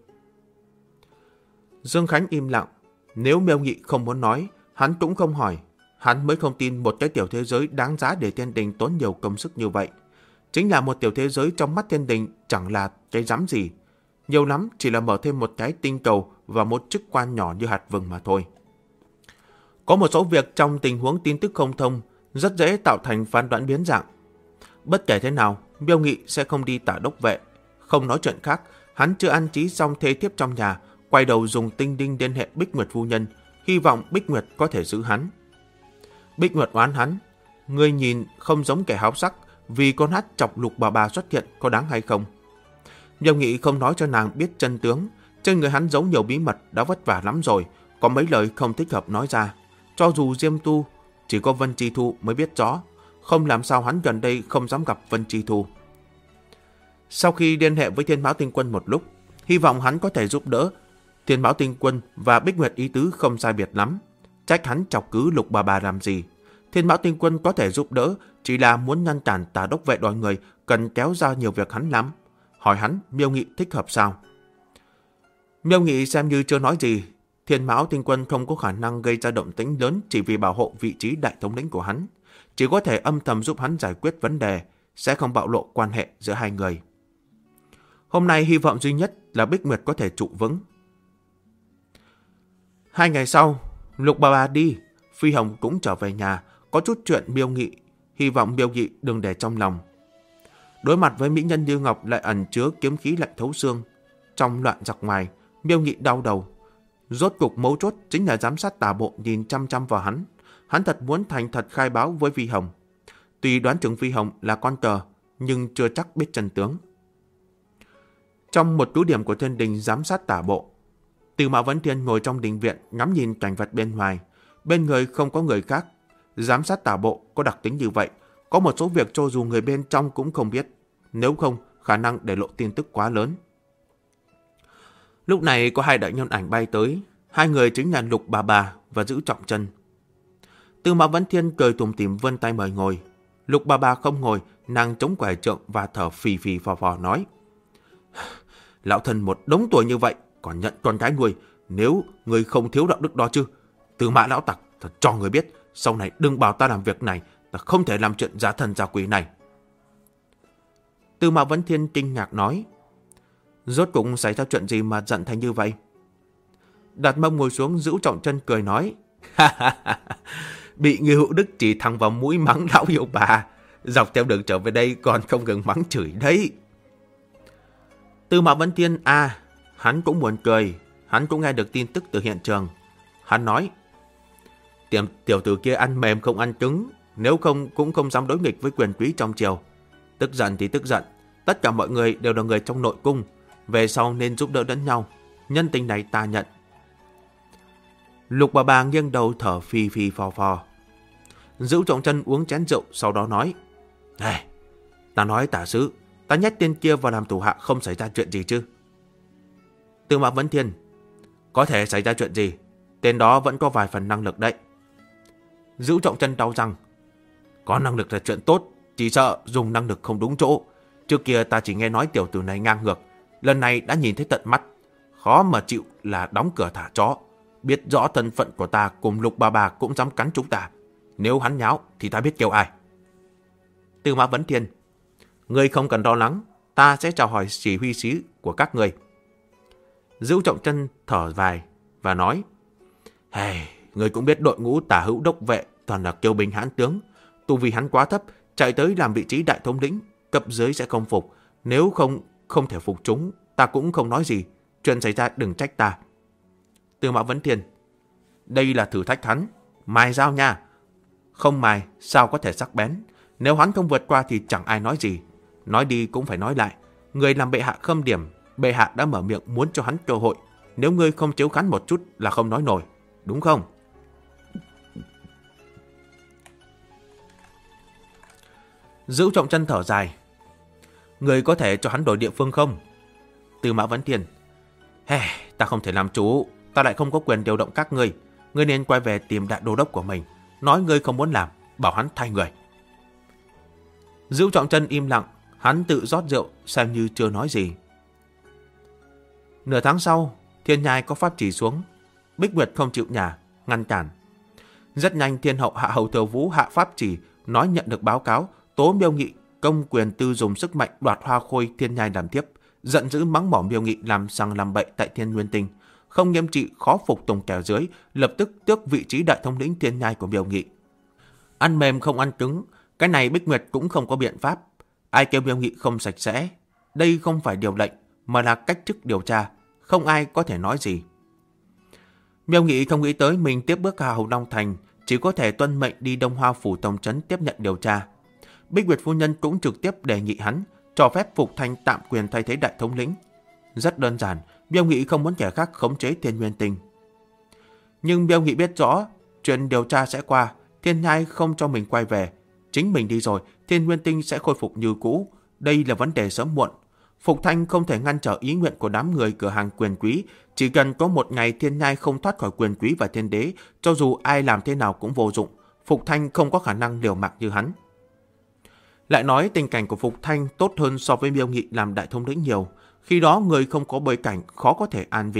S1: Dương Khánh im lặng. Nếu Miêu Nghị không muốn nói, hắn cũng không hỏi. Hắn mới không tin một cái tiểu thế giới đáng giá để thiên đình tốn nhiều công sức như vậy. Chính là một tiểu thế giới trong mắt thiên đình chẳng là cái rắm gì. Nhiều lắm chỉ là mở thêm một cái tinh cầu và một chức quan nhỏ như hạt vừng mà thôi. Có một số việc trong tình huống tin tức không thông rất dễ tạo thành phán đoán biến dạng. Bất kể thế nào, Miêu Nghị sẽ không đi Tả đốc vệ. Không nói chuyện khác, hắn chưa an trí xong thê thiếp trong nhà, quay đầu dùng tinh đinh liên hệ Bích Nguyệt phu nhân, hy vọng Bích Nguyệt có thể giữ hắn. Bích Nguyệt oán hắn. Ngươi nhìn không giống kẻ háo sắc, vì con hát chọc Lục bà xuất hiện có đáng hay không? Miêu Nghị không nói cho nàng biết chân tướng. Trên người hắn giấu nhiều bí mật, đã vất vả lắm rồi, có mấy lời không thích hợp nói ra. Cho dù Diêm Tu, chỉ có Vân Chi Thu mới biết rõ. Không làm sao hắn gần đây không dám gặp Vân Chi Thu. Sau khi liên hệ với Thiên Mão Tinh Quân một lúc, hy vọng hắn có thể giúp đỡ. Thiên Mão Tinh Quân và Bích Nguyệt ý tứ không sai biệt lắm. Trách hắn chọc cứ Lục bà làm gì. Thiên Mão Tinh Quân có thể giúp đỡ, chỉ là muốn ngăn cản Tả đốc vệ đòi người, cần kéo ra nhiều việc hắn lắm. Hỏi hắn Miêu Nghị thích hợp sao? Miêu Nghị xem như chưa nói gì, Thiên Mão Tinh Quân không có khả năng gây ra động tĩnh lớn chỉ vì bảo hộ vị trí đại thống lĩnh của hắn. Chỉ có thể âm thầm giúp hắn giải quyết vấn đề, sẽ không bạo lộ quan hệ giữa hai người. Hôm nay hy vọng duy nhất là Bích Nguyệt có thể trụ vững. 2 ngày sau, Lục Bà Bà đi, Phi Hồng cũng trở về nhà, có chút chuyện Miêu Nghị, hy vọng Miêu Nghị đừng để trong lòng. Đối mặt với mỹ nhân như ngọc lại ẩn chứa kiếm khí lạnh thấu xương, trong loạn giặc ngoài, Miêu Nghị đau đầu. Rốt cục mấu chốt chính là giám sát tả bộ nhìn chăm chăm vào hắn. Hắn thật muốn thành thật khai báo với Phi Hồng. Tuy đoán chừng Phi Hồng là con cờ, nhưng chưa chắc biết chân tướng. Trong một cứ điểm của thiên đình giám sát tả bộ, Từ Mã Vấn Thiên ngồi trong đình viện ngắm nhìn cảnh vật bên ngoài. Bên người không có người khác. Giám sát tả bộ có đặc tính như vậy. Có một số việc cho dù người bên trong cũng không biết. Nếu không, khả năng để lộ tin tức quá lớn. Lúc này có 2 đại nhân ảnh bay tới. 2 người chính là Lục Bà Bà và Giữ Trọng Chân. Từ Mã Vấn Thiên cười tủm tỉm vươn tay mời ngồi. Lục Bà Bà không ngồi, nàng chống quải trượng và thở phì phì phò phò nói: Lão thân một đống tuổi như vậy còn nhận con gái nuôi, nếu người không thiếu đạo đức đó chứ. Từ Mã lão tặc, thật cho người biết, sau này đừng bảo ta làm việc này, ta không thể làm chuyện giả thần giả quỷ này. Từ Mã Vấn Thiên kinh ngạc nói: Rốt cuộc xảy ra chuyện gì mà giận thành như vậy? Đặt mông ngồi xuống, Giữ Trọng Chân cười nói: Bị người hữu đức chỉ thẳng vào mũi mắng lão yêu bà, dọc theo đường trở về đây còn không ngừng mắng chửi đấy. Từ Mã Vấn Thiên hắn cũng buồn cười, hắn cũng nghe được tin tức từ hiện trường. Hắn nói: Tiểu tử kia ăn mềm không ăn cứng, nếu không cũng không dám đối nghịch với quyền quý trong triều. Tức giận thì tức giận, tất cả mọi người đều là người trong nội cung, về sau nên giúp đỡ lẫn nhau, nhân tình này ta nhận. Lục Bà Bà nghiêng đầu thở phì phì phò phò. Giữ Trọng Chân uống chén rượu, sau đó nói: Ta nói tả sứ, ta nhét tên kia vào làm thủ hạ không xảy ra chuyện gì chứ? Từ Mã Vấn Thiên: Có thể xảy ra chuyện gì? Tên đó vẫn có vài phần năng lực đấy. Giữ Trọng Chân đau răng: Có năng lực là chuyện tốt, chỉ sợ dùng năng lực không đúng chỗ. Trước kia ta chỉ nghe nói tiểu tử này ngang ngược, lần này đã nhìn thấy tận mắt, khó mà chịu là đóng cửa thả chó. Biết rõ thân phận của ta cùng Lục Bà Bà cũng dám cắn chúng ta. Nếu hắn nháo thì ta biết kêu ai. Từ Mã Vấn Thiên: Ngươi không cần lo lắng, ta sẽ chào hỏi chỉ huy sứ của các ngươi. Giữ Trọng Chân thở dài và nói: Ngươi cũng biết đội ngũ Tả Hữu đốc vệ toàn là kiêu binh hãn tướng, tu vi hắn quá thấp, chạy tới làm vị trí đại thống lĩnh, cấp dưới sẽ không phục. Nếu không thể phục chúng, ta cũng không nói gì. Chuyện xảy ra đừng trách ta. Từ Mã Vấn Thiên: Đây là thử thách hắn, mài dao nha. Không mài sao có thể sắc bén. Nếu hắn không vượt qua thì chẳng ai nói gì. Nói đi cũng phải nói lại. Người làm bệ hạ khâm điểm, bệ hạ đã mở miệng muốn cho hắn cơ hội. Nếu ngươi không chiếu khán một chút là không nói nổi, đúng không? Giữ Trọng Chân thở dài: Ngươi có thể cho hắn đổi địa phương không? Từ Mã Vấn Thiên: Ta không thể làm chủ, ta lại không có quyền điều động các ngươi. Ngươi nên quay về tìm đại đô đốc của mình, nói ngươi không muốn làm, bảo hắn thay người. Giữ Trọng Chân im lặng, hắn tự rót rượu xem như chưa nói gì. Nửa tháng sau, Thiên Nhai có pháp chỉ xuống. Bích Nguyệt không chịu nhả, ngăn cản. Rất nhanh Thiên Hậu Hạ Hầu Thừa Vũ hạ pháp chỉ, nói nhận được báo cáo tố Miêu Nghị công quyền tư dùng sức mạnh đoạt Hoa Khôi Thiên Nhai làm thiếp, giận dữ mắng mỏ Miêu Nghị làm sằng làm bậy tại Thiên Nguyên Tinh, không nghiêm trị khó phục tùng kẻ dưới, lập tức tước vị trí đại thống lĩnh Thiên Nhai của Miêu Nghị. Ăn mềm không ăn cứng, cái này Bích Nguyệt cũng không có biện pháp. Ai kêu Miêu Nghị không sạch sẽ, đây không phải điều lệnh mà là cách chức điều tra, không ai có thể nói gì. Miêu Nghị không nghĩ tới mình tiếp bước Hà Hầu Long Thành, chỉ có thể tuân mệnh đi Đông Hoa Phủ Tổng trấn tiếp nhận điều tra. Bích Nguyệt phu nhân cũng trực tiếp đề nghị hắn cho phép Phục Thanh tạm quyền thay thế đại thống lĩnh. Rất đơn giản, Miêu Nghị không muốn kẻ khác khống chế Thiên Nguyên Tinh. Nhưng Miêu Nghị biết rõ chuyện điều tra sẽ qua, Thiên Nhai không cho mình quay về, chính mình đi rồi, Thiên Nguyên Tinh sẽ khôi phục như cũ. Đây là vấn đề sớm muộn. Phục Thanh không thể ngăn trở ý nguyện của đám người cửa hàng quyền quý. Chỉ cần có một ngày Thiên Nhai không thoát khỏi quyền quý và thiên đế, cho dù ai làm thế nào cũng vô dụng. Phục Thanh không có khả năng liều mạng như hắn. Lại nói tình cảnh của Phục Thanh tốt hơn so với Miêu Nghị làm đại thống lĩnh nhiều. Khi đó người không có bối cảnh khó có thể an vị.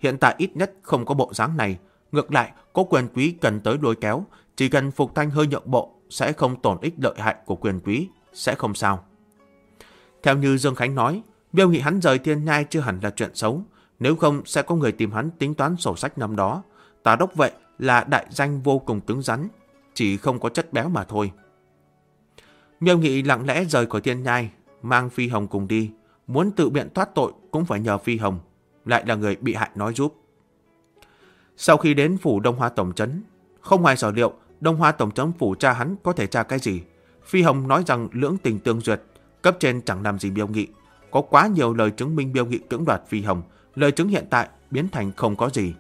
S1: hiện tại ít nhất không có bộ dáng này. Ngược lại, có quyền quý cần tới lôi kéo, chỉ cần Phục Thanh hơi nhượng bộ, sẽ không tổn ích lợi hại của quyền quý, sẽ không sao. Theo như Dương Khánh nói, Miêu Nghị hắn rời Thiên Nhai chưa hẳn là chuyện xấu, nếu không sẽ có người tìm hắn tính toán sổ sách năm đó. Tả đốc vệ là đại danh vô cùng cứng rắn, chỉ không có chất béo mà thôi. Miêu Nghị lặng lẽ rời khỏi Thiên Nhai, mang Phi Hồng cùng đi, muốn tự biện thoát tội cũng phải nhờ Phi Hồng, lại là người bị hại nói giúp. Sau khi đến phủ Đông Hoa Tổng trấn, không ngoài sở liệu, Đông Hoa Tổng trấn phủ tra hắn có thể tra cái gì. Phi Hồng nói rằng lưỡng tình tương duyệt, cấp trên chẳng làm gì Miêu Nghị. Có quá nhiều lời chứng minh Miêu Nghị cưỡng đoạt Phi Hồng, lời chứng hiện tại biến thành không có gì.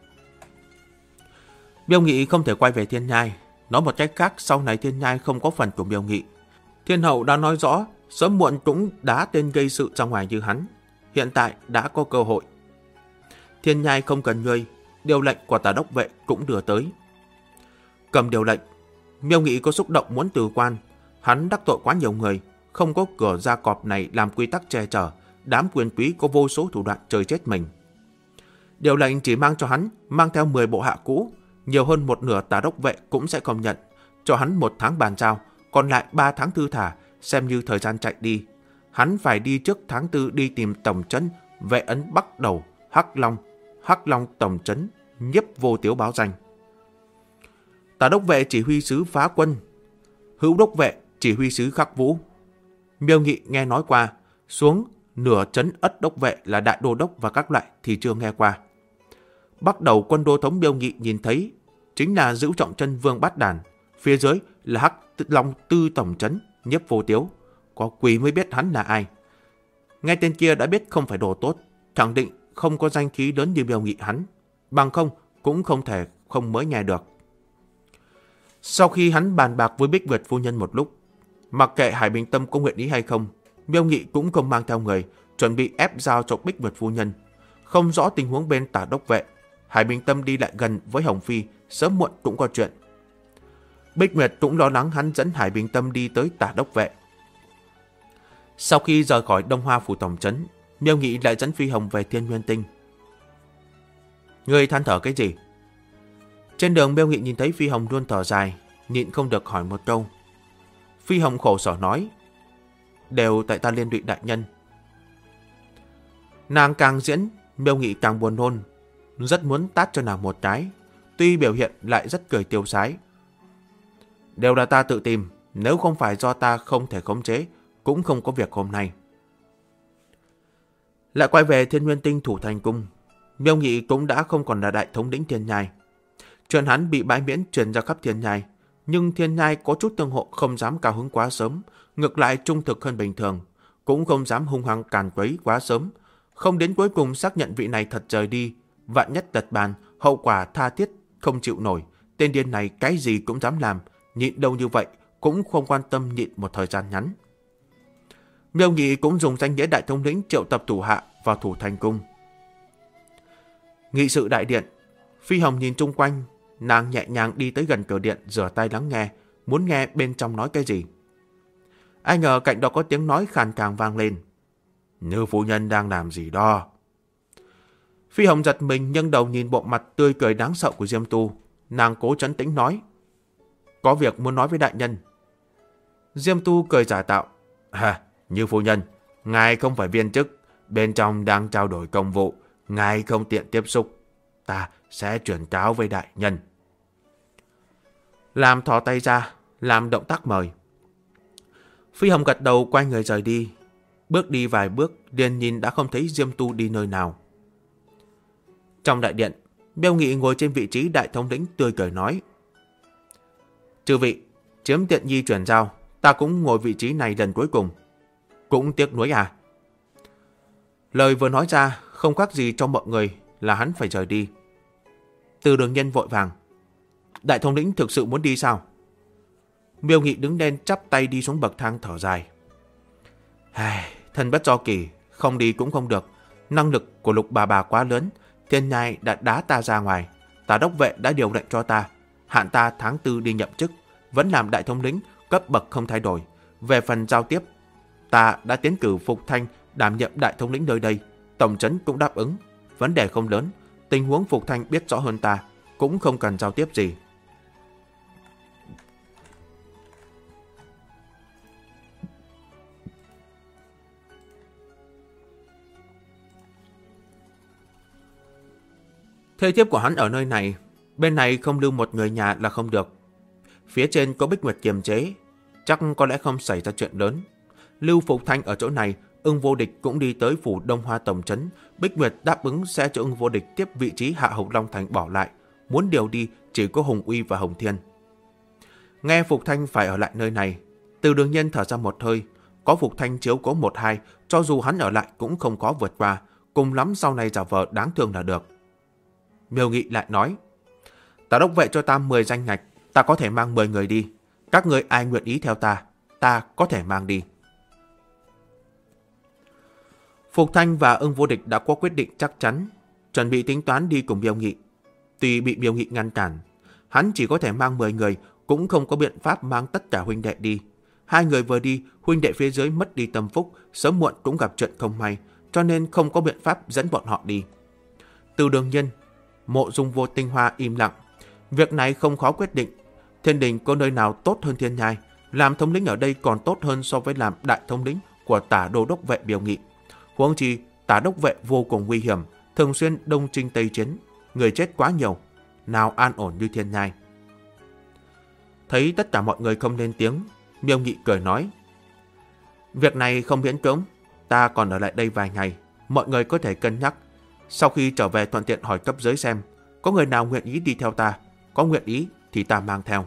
S1: Miêu Nghị không thể quay về Thiên Nhai. Nói một cách khác, sau này Thiên Nhai không có phần của Miêu Nghị. Thiên hậu đã nói rõ, sớm muộn cũng đá tên gây sự ra ngoài như hắn. Hiện tại đã có cơ hội. Thiên Nhai không cần ngươi, điều lệnh của Tả đốc vệ cũng đưa tới. Cầm điều lệnh, Miêu Nghị có xúc động muốn từ quan. Hắn đắc tội quá nhiều người, không có cửa gia cọp này làm quy tắc che chở, đám quyền quý có vô số thủ đoạn chơi chết mình. Điều lệnh chỉ mang cho hắn, mang theo 10 bộ hạ cũ, nhiều hơn một nửa Tả đốc vệ cũng sẽ công nhận, cho hắn 1 tháng bàn giao, còn lại 3 tháng thư thả, xem như thời gian chạy đi. Hắn phải đi trước tháng 4 đi tìm tổng trấn, vệ ấn Bắc Đầu, Hắc Long tổng trấn, Nhiếp Vô Tiếu báo danh. Tả đốc vệ chỉ huy sứ Phá Quân, Hữu đốc vệ chỉ huy sứ Khắc Vũ. Miêu Nghị nghe nói qua, xuống nửa trấn Ất đốc vệ là đại đô đốc và các loại thì chưa nghe qua. Bắc Đầu quân đô thống Miêu Nghị nhìn thấy chính là Dữu Trọng Chân Vương Bát Đàn, phía dưới là Hắc Long Tư tổng trấn Nhiếp Vô Tiếu, có quỷ mới biết hắn là ai. Nghe tên kia đã biết không phải đồ tốt, khẳng định không có danh khí lớn như Miêu Nghị hắn, bằng không cũng không thể không mới nghe được. Sau khi hắn bàn bạc với Bích Nguyệt phu nhân một lúc, mặc kệ Hải Bình Tâm có nguyện ý hay không, Miêu Nghị cũng không mang theo người, chuẩn bị ép giao cho Bích Nguyệt phu nhân. Không rõ tình huống bên Tả đốc vệ, Hải Bình Tâm đi lại gần với Hồng Phi, sớm muộn cũng có chuyện. Bích Nguyệt cũng lo lắng hắn dẫn Hải Bình Tâm đi tới Tả đốc vệ. Sau khi rời khỏi Đông Hoa phủ tổng trấn, Miêu Nghị lại dẫn Phi Hồng về Thiên Nguyên Tinh. Ngươi than thở cái gì? Trên đường Miêu Nghị nhìn thấy Phi Hồng luôn thở dài, nhịn không được hỏi một câu. Phi Hồng khổ sở nói, đều tại ta liên lụy đại nhân. Nàng càng diễn, Miêu Nghị càng buồn nôn, rất muốn tát cho nàng một cái, tuy biểu hiện lại rất cười tiêu sái. Đều là ta tự tìm, nếu không phải do ta không thể khống chế, cũng không có việc hôm nay. Lại quay về Thiên Nguyên Tinh thủ thành cung, Miêu Nghị cũng đã không còn là đại thống lĩnh Thiên Nhai. Chuyện hắn bị bãi miễn truyền ra khắp Thiên Nhai, nhưng Thiên Nhai có chút tương hộ không dám cao hứng quá sớm, ngược lại trung thực hơn bình thường, cũng không dám hung hăng càn quấy quá sớm, không đến cuối cùng xác nhận vị này thật rời đi, vạn nhất tật bàn, hậu quả tha thiết không chịu nổi, tên điên này cái gì cũng dám làm, nhịn đâu như vậy cũng không quan tâm nhịn một thời gian ngắn. Miêu Nghị cũng dùng danh nghĩa đại thống lĩnh triệu tập thủ hạ vào thủ thành cung. Nghị sự đại điện, Phi Hồng nhìn chung quanh, nàng nhẹ nhàng đi tới gần cửa điện rửa tay lắng nghe, muốn nghe bên trong nói cái gì. Ai ngờ cạnh đó có tiếng nói khàn khàn vang lên. Nữ phu nhân đang làm gì đó? Phi Hồng giật mình nhưng đầu nhìn bộ mặt tươi cười đáng sợ của Diêm Tu, nàng cố trấn tĩnh nói. Có việc muốn nói với đại nhân. Diêm Tu cười giả tạo. Như phu nhân, ngài không phải viên chức, bên trong đang trao đổi công vụ, ngài không tiện tiếp xúc, ta sẽ chuyển cáo với đại nhân. Làm thò tay ra, làm động tác mời. Phi Hồng gật đầu quay người rời đi, bước đi vài bước liền nhìn đã không thấy Diêm Tu đi nơi nào. Trong đại điện, Miêu Nghị ngồi trên vị trí đại thống lĩnh tươi cười nói. Chư vị, chiếm tiện nhi chuyển giao, ta cũng ngồi vị trí này lần cuối cùng. Cũng tiếc nuối à? Lời vừa nói ra không khác gì cho mọi người là hắn phải rời đi. Từ Đường Nhân vội vàng. Đại thống lĩnh thực sự muốn đi sao? Miêu Nghị đứng lên chắp tay đi xuống bậc thang thở dài. Thân bất do kỳ, không đi cũng không được. Năng lực của Lục bà quá lớn, Thiên Nhai đã đá ta ra ngoài. Tả đốc vệ đã điều lệnh cho ta, hạn ta tháng 4 đi nhậm chức, vẫn làm đại thống lĩnh, cấp bậc không thay đổi. Về phần giao tiếp, ta đã tiến cử Phục Thanh đảm nhiệm đại thống lĩnh nơi đây, tổng trấn cũng đáp ứng, vấn đề không lớn. tình huống Phục Thanh biết rõ hơn ta, cũng không cần giao tiếp gì. Thê thiếp của hắn ở nơi này, bên này không lưu một người nhà là không được. Phía trên có Bích Nguyệt kiềm chế, chắc có lẽ không xảy ra chuyện lớn. Lưu Phục Thanh ở chỗ này, Ưng Vô Địch cũng đi tới phủ Đông Hoa tổng trấn. Bích Nguyệt đáp ứng sẽ cho Ưng Vô Địch tiếp vị trí Hạ Hồng Long Thành bỏ lại. Muốn điều đi chỉ có Hùng Uy và Hồng Thiên. Nghe Phục Thanh phải ở lại nơi này, Từ Đường Nhân thở ra một hơi. Có Phục Thanh chiếu cố 1-2, cho dù hắn ở lại cũng không có vượt qua. Cùng lắm sau này giả vờ đáng thương là được. Miêu Nghị lại nói, Tả đốc vệ cho ta 10 danh ngạch, ta có thể mang 10 người đi. Các người ai nguyện ý theo ta có thể mang đi. Phục Thanh và Ưng Vô Địch đã có quyết định chắc chắn, chuẩn bị tính toán đi cùng Miêu Nghị. Tuy bị Miêu Nghị ngăn cản, hắn chỉ có thể mang 10 người, cũng không có biện pháp mang tất cả huynh đệ đi. 2 người vừa đi, huynh đệ phía dưới mất đi tâm phúc, sớm muộn cũng gặp chuyện không may, cho nên không có biện pháp dẫn bọn họ đi. Từ Đường Nhân, Mộ Dung Vô Tinh Hoa im lặng. Việc này không khó quyết định. Thiên đình có nơi nào tốt hơn Thiên Nhai? Làm thống lĩnh ở đây còn tốt hơn so với làm đại thống lĩnh của Tả Đô đốc vệ Miêu Nghị. Huống chi Tả đốc vệ vô cùng nguy hiểm, thường xuyên đông chinh tây chiến, người chết quá nhiều, nào an ổn như Thiên Nhai. Thấy tất cả mọi người không lên tiếng, Miêu Nghị cười nói, việc này không miễn cưỡng, ta còn ở lại đây vài ngày, mọi người có thể cân nhắc. Sau khi trở về thuận tiện hỏi cấp dưới xem, có người nào nguyện ý đi theo ta, có nguyện ý thì ta mang theo.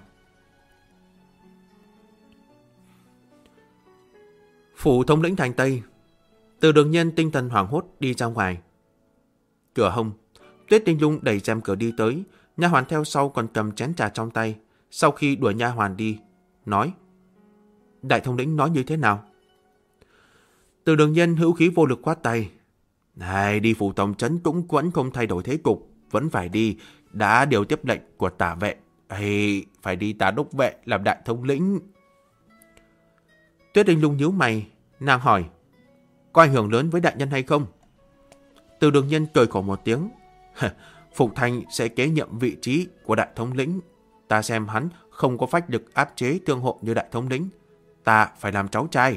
S1: Phủ thống lĩnh thành Tây, Từ Đường Nhân tinh thần hoảng hốt đi ra ngoài. Cửa hông, Tuyết Tinh Lung đẩy rèm cửa đi tới, nha hoàn theo sau còn cầm chén trà trong tay. Sau khi đuổi nha hoàn đi, nói, đại thống lĩnh nói như thế nào? Từ Đường Nhân hữu khí vô lực quát tay, này, đi phủ tổng trấn cũng vẫn không thay đổi thế cục, vẫn phải đi, đã điều tiếp lệnh của Tả vệ, phải đi Tả đốc vệ làm đại thống lĩnh. Tuyết Tinh Lung nhíu mày, nàng hỏi, có ảnh hưởng lớn với đại nhân hay không? Từ Đường Nhân cười khổ một tiếng, Phục Thanh sẽ kế nhiệm vị trí của đại thống lĩnh, ta xem hắn không có phách lực áp chế thương hộ như đại thống lĩnh, ta phải làm cháu trai.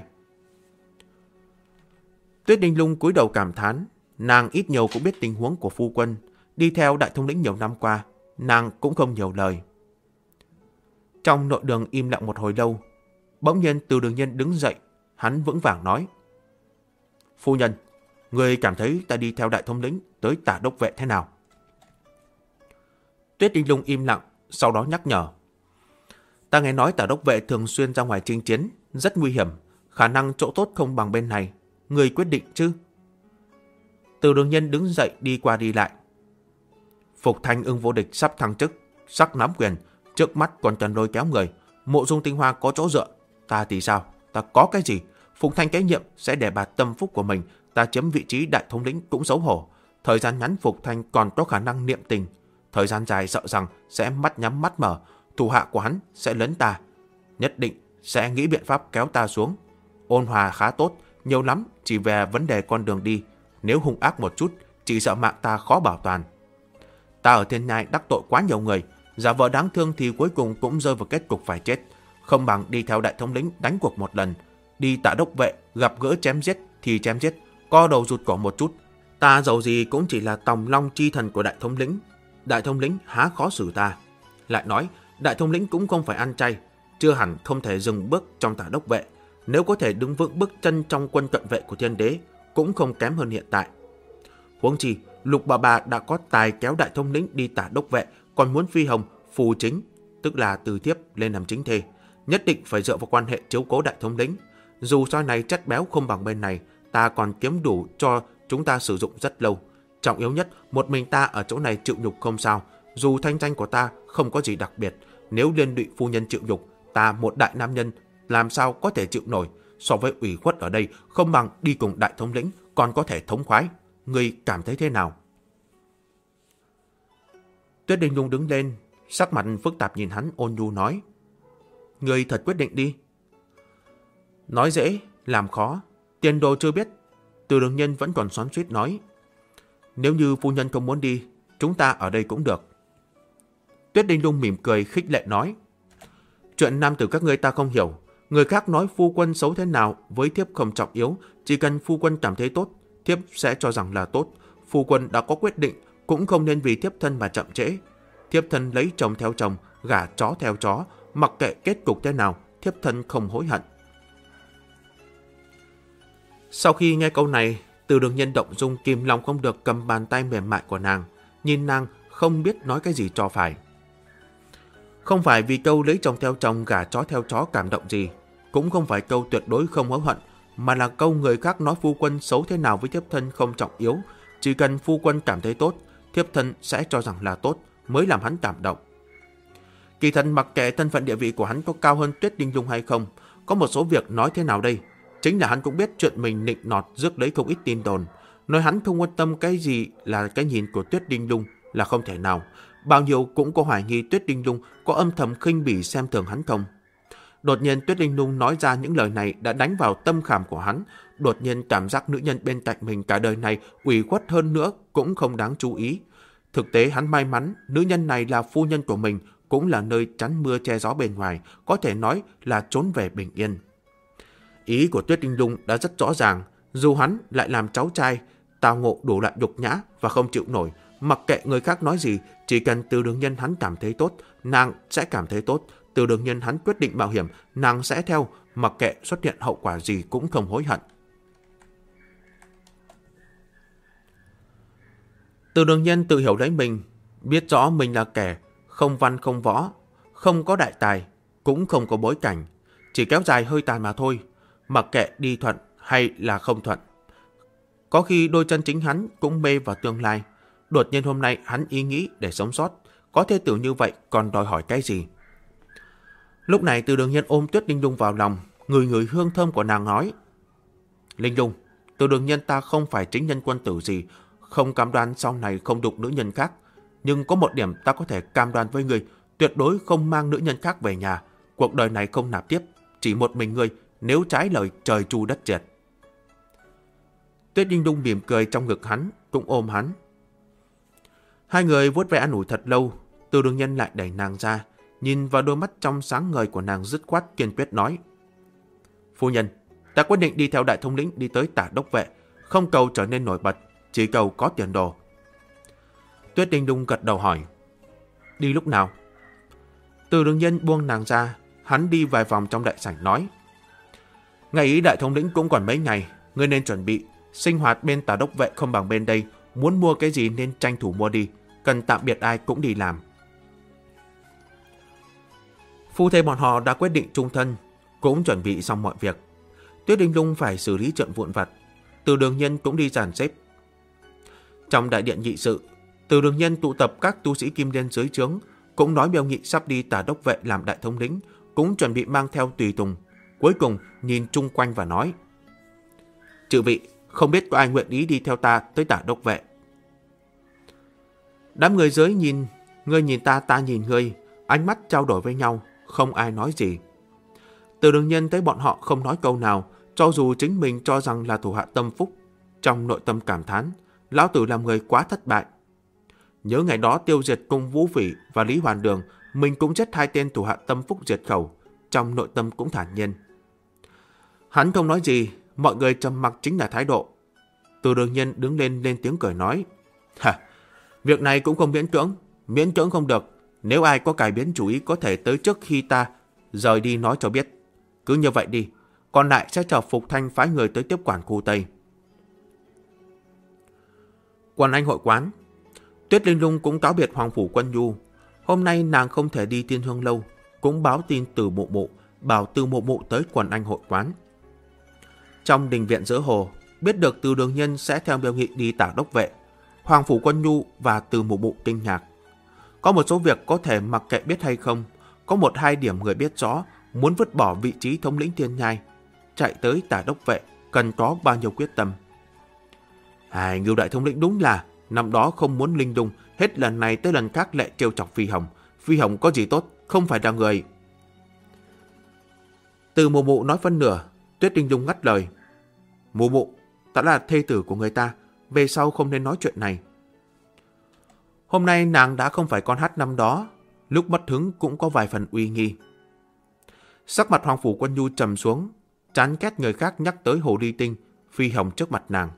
S1: Tuyết Tinh Lung cúi đầu cảm thán, nàng ít nhiều cũng biết tình huống của phu quân, đi theo đại thống lĩnh nhiều năm qua, nàng cũng không nhiều lời. Trong nội đường im lặng một hồi lâu, bỗng nhiên Từ Đường Nhân đứng dậy, hắn vững vàng nói, phu nhân, người cảm thấy ta đi theo đại thống lĩnh tới Tả đốc vệ thế nào? Tuyết Tinh Lung im lặng, sau đó nhắc nhở, ta nghe nói Tả đốc vệ thường xuyên ra ngoài chinh chiến, rất nguy hiểm, khả năng chỗ tốt không bằng bên này, người quyết định chứ? Từ Đường Nhân đứng dậy đi qua đi lại. Phục Thanh Ưng Vô Địch sắp thăng chức, sắc nắm quyền, trước mắt còn cần lôi kéo người. Mộ Dung Tinh Hoa có chỗ dựa, ta thì sao? Ta có cái gì? Phục Thanh kế nhiệm sẽ để bạt tâm phúc của mình, ta chiếm vị trí đại thống lĩnh cũng xấu hổ. Thời gian ngắn Phục Thanh còn có khả năng niệm tình, thời gian dài sợ rằng sẽ mắt nhắm mắt mở, thủ hạ của hắn sẽ lấn ta, nhất định sẽ nghĩ biện pháp kéo ta xuống. Ôn hòa khá tốt, nhiều lắm chỉ về vấn đề con đường đi, nếu hung ác một chút, chỉ sợ mạng ta khó bảo toàn. Ta ở Thiên Nhai đắc tội quá nhiều người, giả vợ đáng thương thì cuối cùng cũng rơi vào kết cục phải chết, không bằng đi theo đại thống lĩnh đánh cuộc một lần, đi Tả đốc vệ gặp gỡ chém giết thì chém giết, co đầu rụt cổ một chút. Ta dầu gì cũng chỉ là tòng long chi thần của đại thống lĩnh há khó xử ta. Lại nói, đại thống lĩnh cũng không phải ăn chay, chưa hẳn không thể dừng bước trong Tả đốc vệ, nếu có thể đứng vững bước chân trong quân cận vệ của thiên đế, cũng không kém hơn hiện tại. Huống chi, Lục bà đã có tài kéo đại thống lĩnh đi Tả đốc vệ, còn muốn phi hồng, phù chính, tức là từ thiếp lên làm chính thê, nhất định phải dựa vào quan hệ chiếu cố đại thống lĩnh. Dù sau này chất béo không bằng bên này, ta còn kiếm đủ cho chúng ta sử dụng rất lâu. Trọng yếu nhất, một mình ta ở chỗ này chịu nhục không sao, dù thanh danh của ta không có gì đặc biệt, nếu liên lụy phu nhân chịu nhục, ta một đại nam nhân làm sao có thể chịu nổi. So với ủy khuất ở đây, không bằng đi cùng đại thống lĩnh, còn có thể thống khoái. Ngươi cảm thấy thế nào? Tuyết Đình Nhung đứng lên, sắc mặt phức tạp nhìn hắn, ôn nhu nói, ngươi thật quyết định đi. Nói dễ, làm khó, tiền đồ chưa biết. Từ Đường Nhân vẫn còn xoắn xuýt nói, nếu như phu nhân không muốn đi, chúng ta ở đây cũng được. Tuyết Đinh Lung mỉm cười khích lệ nói, chuyện nam tử các ngươi ta không hiểu. Người khác nói phu quân xấu thế nào với thiếp không trọng yếu, chỉ cần phu quân cảm thấy tốt, thiếp sẽ cho rằng là tốt. Phu quân đã có quyết định, cũng không nên vì thiếp thân mà chậm trễ. Thiếp thân lấy chồng theo chồng, gả chó theo chó, mặc kệ kết cục thế nào, thiếp thân không hối hận. Sau khi nghe câu này, Từ Đường Nhân động dung kìm lòng không được cầm bàn tay mềm mại của nàng, nhìn nàng không biết nói cái gì cho phải. Không phải vì câu lấy chồng theo chồng gả chó theo chó cảm động gì, cũng không phải câu tuyệt đối không hối hận, mà là câu người khác nói phu quân xấu thế nào với thiếp thân không trọng yếu, chỉ cần phu quân cảm thấy tốt, thiếp thân sẽ cho rằng là tốt, mới làm hắn cảm động. Kỳ thật mặc kệ thân phận địa vị của hắn có cao hơn Tuyết Đinh Lung hay không, có một số việc nói thế nào đây, chính là hắn cũng biết chuyện mình nịnh nọt rước lấy không ít tin đồn, nói hắn không quan tâm cái gì là cái nhìn của Tuyết Đinh Lung là không thể nào. Bao nhiêu cũng có hoài nghi Tuyết Đinh Lung có âm thầm khinh bỉ xem thường hắn không. Đột nhiên Tuyết Đinh Lung nói ra những lời này đã đánh vào tâm khảm của hắn. Đột nhiên cảm giác nữ nhân bên cạnh mình cả đời này ủy khuất hơn nữa cũng không đáng chú ý. Thực tế hắn may mắn nữ nhân này là phu nhân của mình, cũng là nơi chắn mưa che gió bên ngoài, có thể nói là trốn về bình yên. Ý của Tuyết Đinh Lung đã rất rõ ràng, dù hắn lại làm cháu trai, tào ngộ đủ loại nhục nhã và không chịu nổi, mặc kệ người khác nói gì, chỉ cần Từ Đường Nhân hắn cảm thấy tốt, nàng sẽ cảm thấy tốt. Từ Đường Nhân hắn quyết định mạo hiểm, nàng sẽ theo, mặc kệ xuất hiện hậu quả gì cũng không hối hận. Từ Đường Nhân tự hiểu lấy mình, biết rõ mình là kẻ không văn không võ, không có đại tài, cũng không có bối cảnh, chỉ kéo dài hơi tàn mà thôi, mặc kệ đi thuận hay là không thuận. Có khi đôi chân chính hắn cũng mê vào tương lai. Đột nhiên hôm nay hắn ý nghĩ để sống sót, có thể tưởng như vậy còn đòi hỏi cái gì? Lúc này Từ Đường Nhân ôm Tuyết Đinh Lung vào lòng, người hương thơm của nàng nói, Linh Lung, Từ Đường Nhân ta không phải chính nhân quân tử gì, không cam đoan sau này không đụng nữ nhân khác, nhưng có một điểm ta có thể cam đoan với ngươi, tuyệt đối không mang nữ nhân khác về nhà, cuộc đời này không nạp tiếp, chỉ một mình ngươi, nếu trái lời trời tru đất diệt. Tuyết Đinh Lung mỉm cười trong ngực hắn, cũng ôm hắn. Hai người vuốt ve an ủi thật lâu, Từ Đường Nhân lại đẩy nàng ra, nhìn vào đôi mắt trong sáng ngời của nàng dứt khoát kiên quyết nói, phu nhân, ta quyết định đi theo đại thống lĩnh đi tới Tả Đốc Vệ, không cầu trở nên nổi bật, chỉ cầu có tiền đồ. Tuyết Đinh Lung gật đầu hỏi, đi lúc nào? Từ Đường Nhân buông nàng ra, hắn đi vài vòng trong đại sảnh nói, ngày ý đại thống lĩnh cũng còn mấy ngày, ngươi nên chuẩn bị, sinh hoạt bên Tả Đốc Vệ không bằng bên đây, muốn mua cái gì nên tranh thủ mua đi, cần tạm biệt ai cũng đi làm. Phu thê bọn họ đã quyết định chung thân, cũng chuẩn bị xong mọi việc. Tuyết Đinh Lung phải xử lý chuyện vụn vặt, Từ Đường Nhân cũng đi dàn xếp. Trong đại điện nghị sự, Từ Đường Nhân tụ tập các tu sĩ Kim Liên dưới trướng, cũng nói Miêu Nghị sắp đi Tả Đốc Vệ làm đại thống lĩnh, cũng chuẩn bị mang theo tùy tùng. Cuối cùng nhìn chung quanh và nói, chư vị, không biết có ai nguyện ý đi theo ta tới Tả Đốc Vệ. Đám người dưới nhìn, ngươi nhìn ta, ta nhìn ngươi, ánh mắt trao đổi với nhau, không ai nói gì. Từ Đường Nhân thấy bọn họ không nói câu nào, cho dù chính mình cho rằng là thủ hạ tâm phúc, trong nội tâm cảm thán, lão tử làm người quá thất bại. Nhớ ngày đó tiêu diệt Cung Vũ Phỉ và Lý Hoàn Đường, mình cũng giết hai tên thủ hạ tâm phúc diệt khẩu, trong nội tâm cũng thản nhiên. Hắn không nói gì, mọi người trầm mặc chính là thái độ. Từ Đường Nhân đứng lên tiếng cười nói, việc này cũng không miễn cưỡng không được. Nếu ai có cải biến chủ ý có thể tới trước khi ta rời đi nói cho biết. Cứ như vậy đi, còn lại sẽ chờ Phục Thanh phái người tới tiếp quản khu Tây. Quan Anh hội quán, Tuyết Linh Lung cũng cáo biệt Hoàng Phủ Quân Nhu. Hôm nay nàng không thể đi Tiên Hương Lâu, cũng báo tin Từ Mộ Mộ, bảo Từ Mộ Mộ tới Quần Anh hội quán. Trong đình viện giữa hồ, biết được Từ Đường Nhân sẽ theo Miêu Nghị đi Tả Đốc Vệ, Hoàng Phủ Quân Nhu và Từ Mộ Mộ kinh ngạc. Có một số việc có thể mặc kệ biết hay không, có một hai điểm người biết rõ, muốn vứt bỏ vị trí thống lĩnh Thiên Nhai, chạy tới Tả Đốc Vệ, cần có bao nhiêu quyết tâm. Ngưu đại thống lĩnh đúng là năm đó không muốn linh đung, hết lần này tới lần khác lại trêu chọc Phi Hồng. Phi Hồng có gì tốt, không phải là người. Từ Mộ Mộ nói phân nửa, Tuyết Đinh Lung ngắt lời, Mộ Mộ, ta là thê tử của người ta, về sau không nên nói chuyện này. Hôm nay nàng đã không phải con hát năm đó, lúc mất hứng cũng có vài phần uy nghi. Sắc mặt Hoàng Phủ Quân Nhu trầm xuống, chán ghét người khác nhắc tới Hồ Ly Tinh, Phi Hồng trước mặt nàng.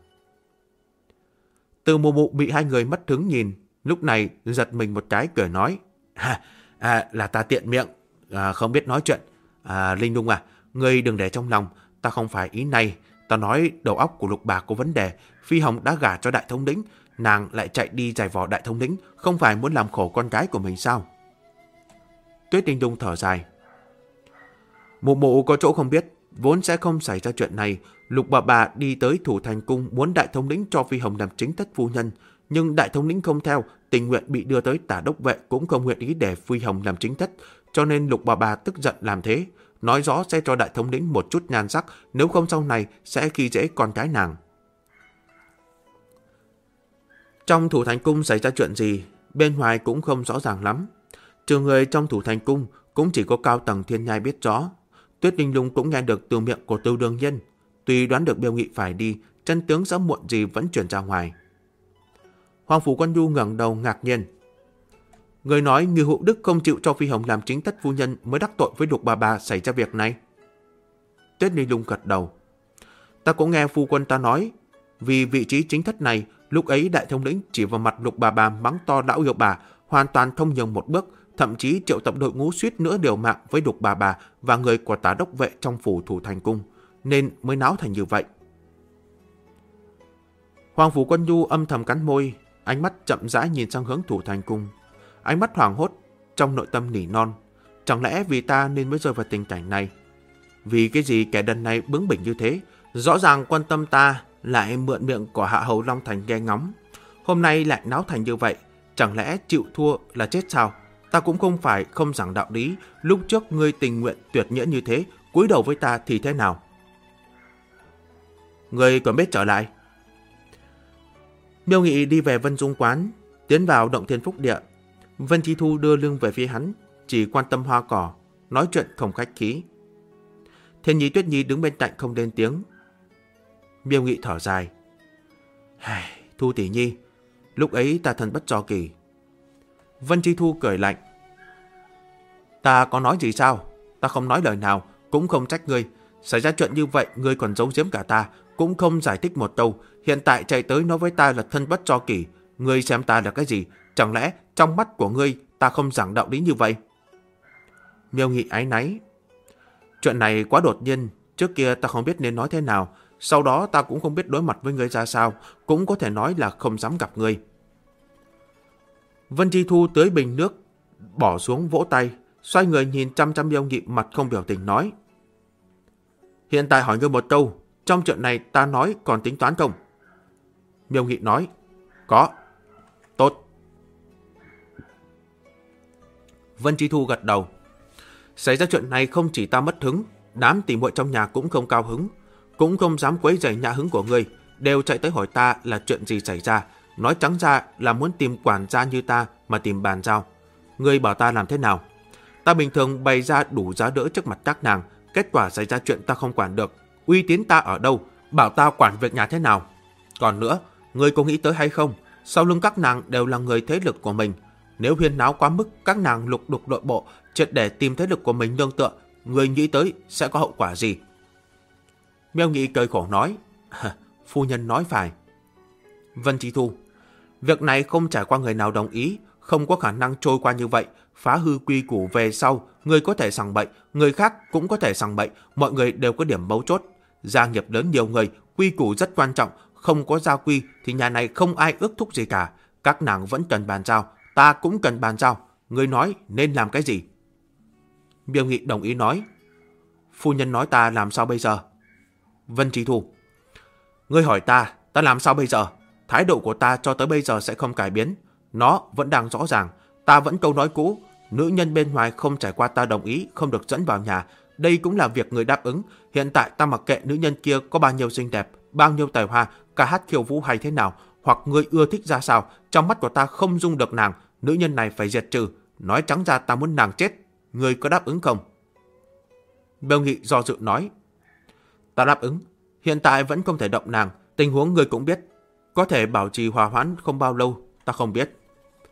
S1: Từ Mụ Mụ bị hai người mất hứng nhìn, lúc này giật mình một cái cười nói, là ta tiện miệng, không biết nói chuyện. Linh Lung ngươi đừng để trong lòng, ta không phải ý này, ta nói đầu óc của Lục Bà có vấn đề. Phi Hồng đã gả cho Đại Thống lĩnh, nàng lại chạy đi giày vò Đại Thống lĩnh, không phải muốn làm khổ con gái của mình sao? Tuyết Linh Lung thở dài. Mụ Mụ có chỗ không biết, vốn sẽ không xảy ra chuyện này. Lục bà đi tới Thủ Thành Cung muốn Đại Thống lĩnh cho Phi Hồng làm chính thất phu nhân, nhưng Đại Thống lĩnh không theo, tình nguyện bị đưa tới Tả Đốc Vệ cũng không nguyện ý để Phi Hồng làm chính thất, cho nên Lục bà tức giận làm thế, nói rõ sẽ cho Đại Thống lĩnh một chút nhan sắc, nếu không sau này sẽ khi dễ con cái nàng. Trong Thủ Thành Cung xảy ra chuyện gì, bên ngoài cũng không rõ ràng lắm. Trừ người trong Thủ Thành Cung, cũng chỉ có cao tầng thiên nhai biết rõ. Tuyết Linh Lung cũng nghe được từ miệng của Từ Đường Nhân. Tuy đoán được Miêu Nghị phải đi, chân tướng sớm muộn gì vẫn truyền ra ngoài. Hoàng Phủ Quân Nhu ngẩng đầu ngạc nhiên. Người nói Ngưu Hữu Đức không chịu cho Phi Hồng làm chính thất phu nhân mới đắc tội với Lục bà xảy ra việc này. Tuyết Linh Lung gật đầu. Ta cũng nghe phu quân ta nói, vì vị trí chính thất này, lúc ấy Đại Thống lĩnh chỉ vào mặt Lục bà mắng to lão yêu bà, hoàn toàn không nhường một bước, thậm chí triệu tập đội ngũ suýt nữa liều mạng với Lục bà và người của Tả Đốc Vệ trong phủ Thủ Thành Cung, nên mới náo thành như vậy. Hoàng Phủ Quân Nhu âm thầm cắn môi, ánh mắt chậm rãi nhìn sang hướng Thủ Thành Cung. Ánh mắt hoảng hốt, trong nội tâm nỉ non. Chẳng lẽ vì ta nên mới rơi vào tình cảnh này? Vì cái gì kẻ đần này bướng bỉnh như thế? Rõ ràng quan tâm ta, lại mượn miệng của Hạ Hầu Long Thành nghe ngóng. Hôm nay lại náo thành như vậy, chẳng lẽ chịu thua là chết sao? Ta cũng không phải không giảng đạo lý, lúc trước ngươi tình nguyện tuyệt nghĩa như thế, cúi đầu với ta thì thế nào? Ngươi còn biết trở lại. Miêu Nghị đi về Vân Dung Quán, tiến vào Động Thiên Phúc Địa. Vân Chi Thu đưa lưng về phía hắn, chỉ quan tâm hoa cỏ, nói chuyện không khách khí. Thiên Nhi Tuyết Nhi đứng bên cạnh không lên tiếng. Miêu Nghị thở dài. Thu tỷ nhi, lúc ấy ta thân bất do kỳ. Vân Chi Thu cười lạnh. Ta có nói gì sao? Ta không nói lời nào, cũng không trách ngươi. Xảy ra chuyện như vậy, ngươi còn giấu giếm cả ta, cũng không giải thích một câu. Hiện tại chạy tới nói với ta là thân bất do kỳ. Ngươi xem ta là cái gì? Chẳng lẽ trong mắt của ngươi ta không giảng đạo lý như vậy? Miêu Nghị áy náy. Chuyện này quá đột nhiên, trước kia ta không biết nên nói thế nào. Sau đó ta cũng không biết đối mặt với ngươi ra sao, cũng có thể nói là không dám gặp ngươi. Vân Chi Thu tưới bình nước, bỏ xuống vỗ tay, xoay người nhìn chăm chăm Miêu Nghị, mặt không biểu tình nói. Hiện tại hỏi ngươi một câu, trong chuyện này ta nói còn tính toán không? Miêu Nghị nói. Có. Tốt. Vân Chi Thu gật đầu. Xảy ra chuyện này không chỉ ta mất hứng, đám tỉ muội trong nhà cũng không cao hứng, cũng không dám quấy rầy nhã hứng của ngươi, đều chạy tới hỏi ta là chuyện gì xảy ra, nói trắng ra là muốn tìm quản gia như ta mà tìm bàn giao. Ngươi bảo ta làm thế nào? Ta bình thường bày ra đủ giá đỡ trước mặt các nàng, kết quả xảy ra chuyện ta không quản được, uy tín ta ở đâu, bảo ta quản việc nhà thế nào? Còn nữa, ngươi có nghĩ tới hay không? Sau lưng các nàng đều là người thế lực của mình, nếu huyên náo quá mức, các nàng lục đục nội bộ, triệt để tìm thế lực của mình nương tựa, ngươi nghĩ tới sẽ có hậu quả gì? Miêu Nghị cười khổ nói. Phu nhân nói phải. Vân Chi Thu. Việc này không trải qua người nào đồng ý, không có khả năng trôi qua như vậy, phá hư quy củ về sau, người có thể sằng bậy, người khác cũng có thể sằng bậy, mọi người đều có điểm mấu chốt. Gia nghiệp lớn nhiều người, quy củ rất quan trọng, không có gia quy thì nhà này không ai ước thúc gì cả. Các nàng vẫn cần bàn giao, ta cũng cần bàn giao, ngươi nói nên làm cái gì? Miêu Nghị đồng ý nói. Phu nhân nói ta làm sao bây giờ? Vân Chi Thu. Ngươi hỏi ta làm sao bây giờ? Thái độ của ta cho tới bây giờ sẽ không cải biến. Nó vẫn đang rõ ràng. Ta vẫn câu nói cũ. Nữ nhân bên ngoài không trải qua ta đồng ý, không được dẫn vào nhà. Đây cũng là việc người đáp ứng. Hiện tại ta mặc kệ nữ nhân kia có bao nhiêu xinh đẹp, bao nhiêu tài hoa, ca hát khiêu vũ hay thế nào, hoặc ngươi ưa thích ra sao, trong mắt của ta không dung được nàng. Nữ nhân này phải diệt trừ. Nói trắng ra ta muốn nàng chết. Ngươi có đáp ứng không? Miêu Nghị do dự nói. Ta đáp ứng. Hiện tại vẫn không thể động nàng. Tình huống ngươi cũng biết. Có thể bảo trì hòa hoãn không bao lâu, ta không biết.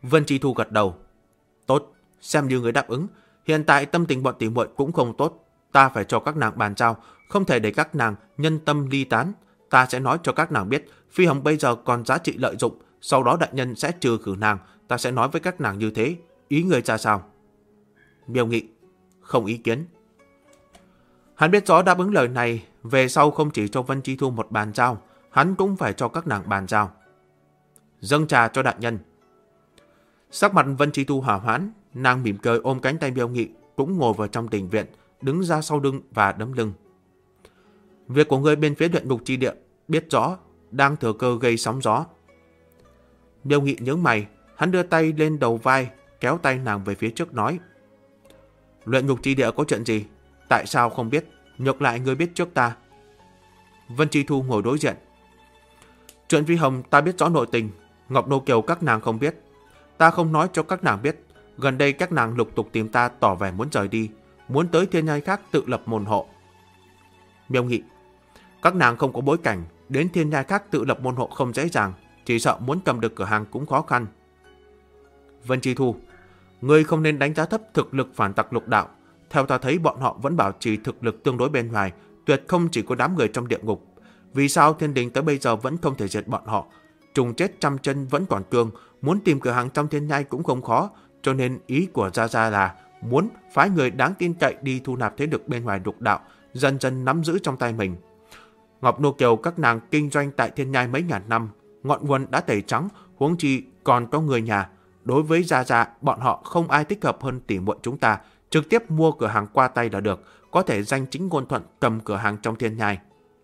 S1: Vân Chi Thu gật đầu. Tốt, xem như người đáp ứng. Hiện tại tâm tình bọn tỉ muội cũng không tốt. Ta phải cho các nàng bàn giao, không thể để các nàng nhân tâm ly tán. Ta sẽ nói cho các nàng biết, Phi Hồng bây giờ còn giá trị lợi dụng. Sau đó đại nhân sẽ trừ khử nàng. Ta sẽ nói với các nàng như thế. Ý người ra sao? Miêu Nghị: Không ý kiến. Hắn biết rõ đáp ứng lời này, về sau không chỉ cho Vân Chi Thu một bàn giao, hắn cũng phải cho các nàng bàn giao. Dâng trà cho đại nhân. Sắc mặt Vân Chi Thu hỏa hoãn, nàng mỉm cười ôm cánh tay Miêu Nghị, cũng ngồi vào trong đình viện, đứng ra sau lưng và đấm lưng. Việc của người bên phía luyện ngục chi địa biết rõ, đang thừa cơ gây sóng gió. Miêu Nghị nhướng mày, hắn đưa tay lên đầu vai, kéo tay nàng về phía trước nói: Luyện ngục chi địa có chuyện gì? Tại sao không biết? Ngược lại người biết trước ta. Vân Chi Thu ngồi đối diện. Chuyện Phi Hồng ta biết rõ nội tình, Ngọc Nô Kiều các nàng không biết. Ta không nói cho các nàng biết. Gần đây các nàng lục tục tìm ta tỏ vẻ muốn rời đi, muốn tới thiên nhai khác tự lập môn hộ. Miêu Nghị: Các nàng không có bối cảnh, đến thiên nhai khác tự lập môn hộ không dễ dàng, chỉ sợ muốn cầm được cửa hàng cũng khó khăn. Vân Chi Thu: Ngươi không nên đánh giá thấp thực lực phản tặc Lục Đạo. Theo ta thấy bọn họ vẫn bảo trì thực lực tương đối bên ngoài, tuyệt không chỉ có đám người trong địa ngục. Vì sao thiên đình tới bây giờ vẫn không thể diệt bọn họ? Trùng chết trăm chân vẫn còn cương, muốn tìm cửa hàng trong thiên nhai cũng không khó, cho nên ý của Gia Gia là muốn phái người đáng tin cậy đi thu nạp thế lực bên ngoài Lục Đạo, dần dần nắm giữ trong tay mình. Ngọc Nô Kiều các nàng kinh doanh tại thiên nhai mấy ngàn năm, ngọn nguồn đã tẩy trắng, huống chi còn có người nhà. Đối với Gia Gia, bọn họ không ai thích hợp hơn tỉ muội chúng ta, trực tiếp mua cửa hàng qua tay là được, có thể danh chính ngôn thuận cầm cửa hàng trong thiên nhai.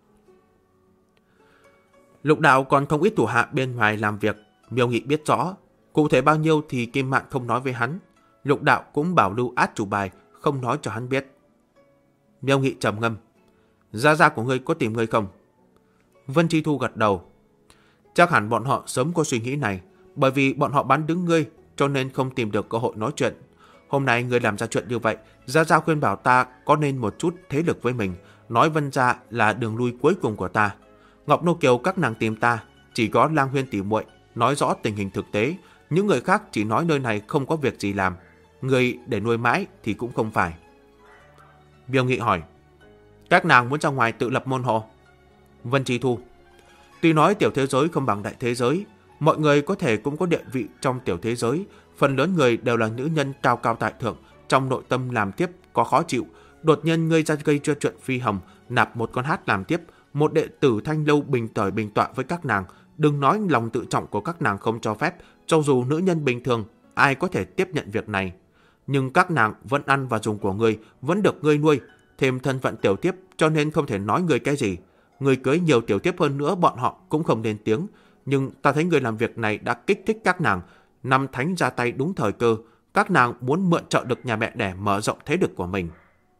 S1: Lục Đạo còn không ít thủ hạ bên ngoài làm việc, Miêu Nghị biết rõ, cụ thể bao nhiêu thì Kim Mạn không nói với hắn. Lục Đạo cũng bảo lưu át chủ bài, không nói cho hắn biết. Miêu Nghị trầm ngâm: Gia Gia của ngươi có tìm ngươi không? Vân Chi Thu gật đầu. Chắc hẳn bọn họ sớm có suy nghĩ này, bởi vì bọn họ bán đứng ngươi, cho nên không tìm được cơ hội nói chuyện. Hôm nay ngươi làm ra chuyện như vậy, Gia Gia khuyên bảo ta có nên một chút thế lực với mình, nói Vân Gia là đường lui cuối cùng của ta. Ngọc Nô Kiều các nàng tìm ta, chỉ có Lang Huyên tỉ muội nói rõ tình hình thực tế, những người khác chỉ nói nơi này không có việc gì làm, người để nuôi mãi thì cũng không phải. Miêu Nghị hỏi: Các nàng muốn ra ngoài tự lập môn hộ? Vân Chi Thu: Tuy nói tiểu thế giới không bằng đại thế giới, mọi người có thể cũng có địa vị trong tiểu thế giới, phần lớn người đều là nữ nhân cao cao tại thượng, trong nội tâm làm tiếp có khó chịu. Đột nhiên ngươi ra gây cho chuyện Phi Hồng, nạp một con hát làm tiếp, một đệ tử Thanh Lâu bình tởi bình tọa với các nàng. Đừng nói lòng tự trọng của các nàng không cho phép, cho dù nữ nhân bình thường, ai có thể tiếp nhận việc này. Nhưng các nàng vẫn ăn và dùng của ngươi, vẫn được ngươi nuôi, thêm thân phận tiểu tiếp cho nên không thể nói ngươi cái gì. Ngươi cưới nhiều tiểu tiếp hơn nữa bọn họ cũng không lên tiếng, nhưng ta thấy ngươi làm việc này đã kích thích các nàng. Năm thánh ra tay đúng thời cơ, các nàng muốn mượn trợ lực nhà mẹ để mở rộng thế lực của mình.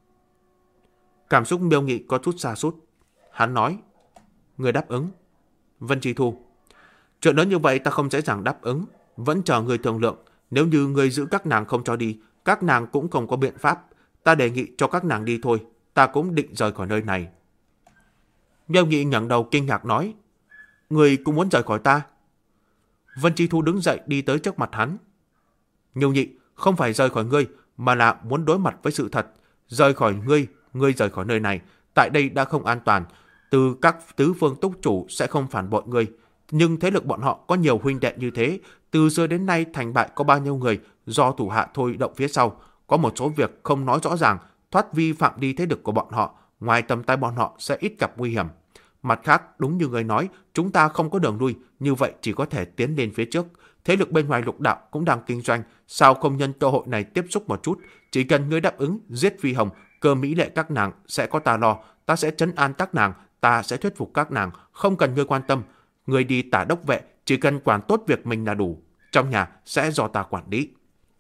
S1: Cảm xúc Miêu Nghị có chút sa sút. Hắn nói: Ngươi đáp ứng. Vân Chi Thu: Chuyện lớn như vậy ta không dễ dàng đáp ứng, vẫn chờ ngươi thương lượng. Nếu như ngươi giữ các nàng không cho đi, các nàng cũng không có biện pháp. Ta đề nghị cho các nàng đi thôi, ta cũng định rời khỏi nơi này. Miêu Nghị ngẩng đầu kinh ngạc nói: Ngươi cũng muốn rời khỏi ta? Vân Chi Thu đứng dậy đi tới trước mặt hắn. Miêu Nghị, không phải rời khỏi ngươi, mà là muốn đối mặt với sự thật. Rời khỏi ngươi, ngươi rời khỏi nơi này, tại đây đã không an toàn. Từ các tứ phương túc chủ sẽ không phản bội ngươi, nhưng thế lực bọn họ có nhiều huynh đệ như thế, từ xưa đến nay thành bại có bao nhiêu người, do thủ hạ thôi động phía sau, có một số việc không nói rõ ràng, thoát vi phạm đi thế lực của bọn họ, ngoài tầm tay bọn họ sẽ ít gặp nguy hiểm. Mặt khác, đúng như người nói, chúng ta không có đường lui, như vậy chỉ có thể tiến lên phía trước. Thế lực bên ngoài Lục Đạo cũng đang kinh doanh, sao không nhân cơ hội này tiếp xúc một chút? Chỉ cần ngươi đáp ứng giết Phi Hồng, Cơ Mỹ Lệ các nàng sẽ có ta lo, ta sẽ trấn an các nàng, ta sẽ thuyết phục các nàng, không cần ngươi quan tâm. Ngươi đi tả đốc vệ, chỉ cần quản tốt việc mình là đủ, trong nhà sẽ do ta quản lý.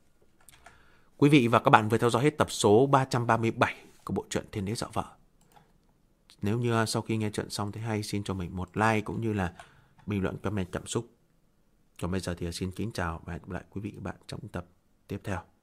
S1: Quý vị và các bạn vừa theo dõi hết tập số 337 của bộ truyện Thiên Đế Dọa Vợ. Nếu như sau khi nghe chuyện xong thấy hay, xin cho mình một like cũng như là bình luận comment cảm xúc. Còn bây giờ thì xin kính chào và hẹn gặp lại quý vị và các bạn trong tập tiếp theo.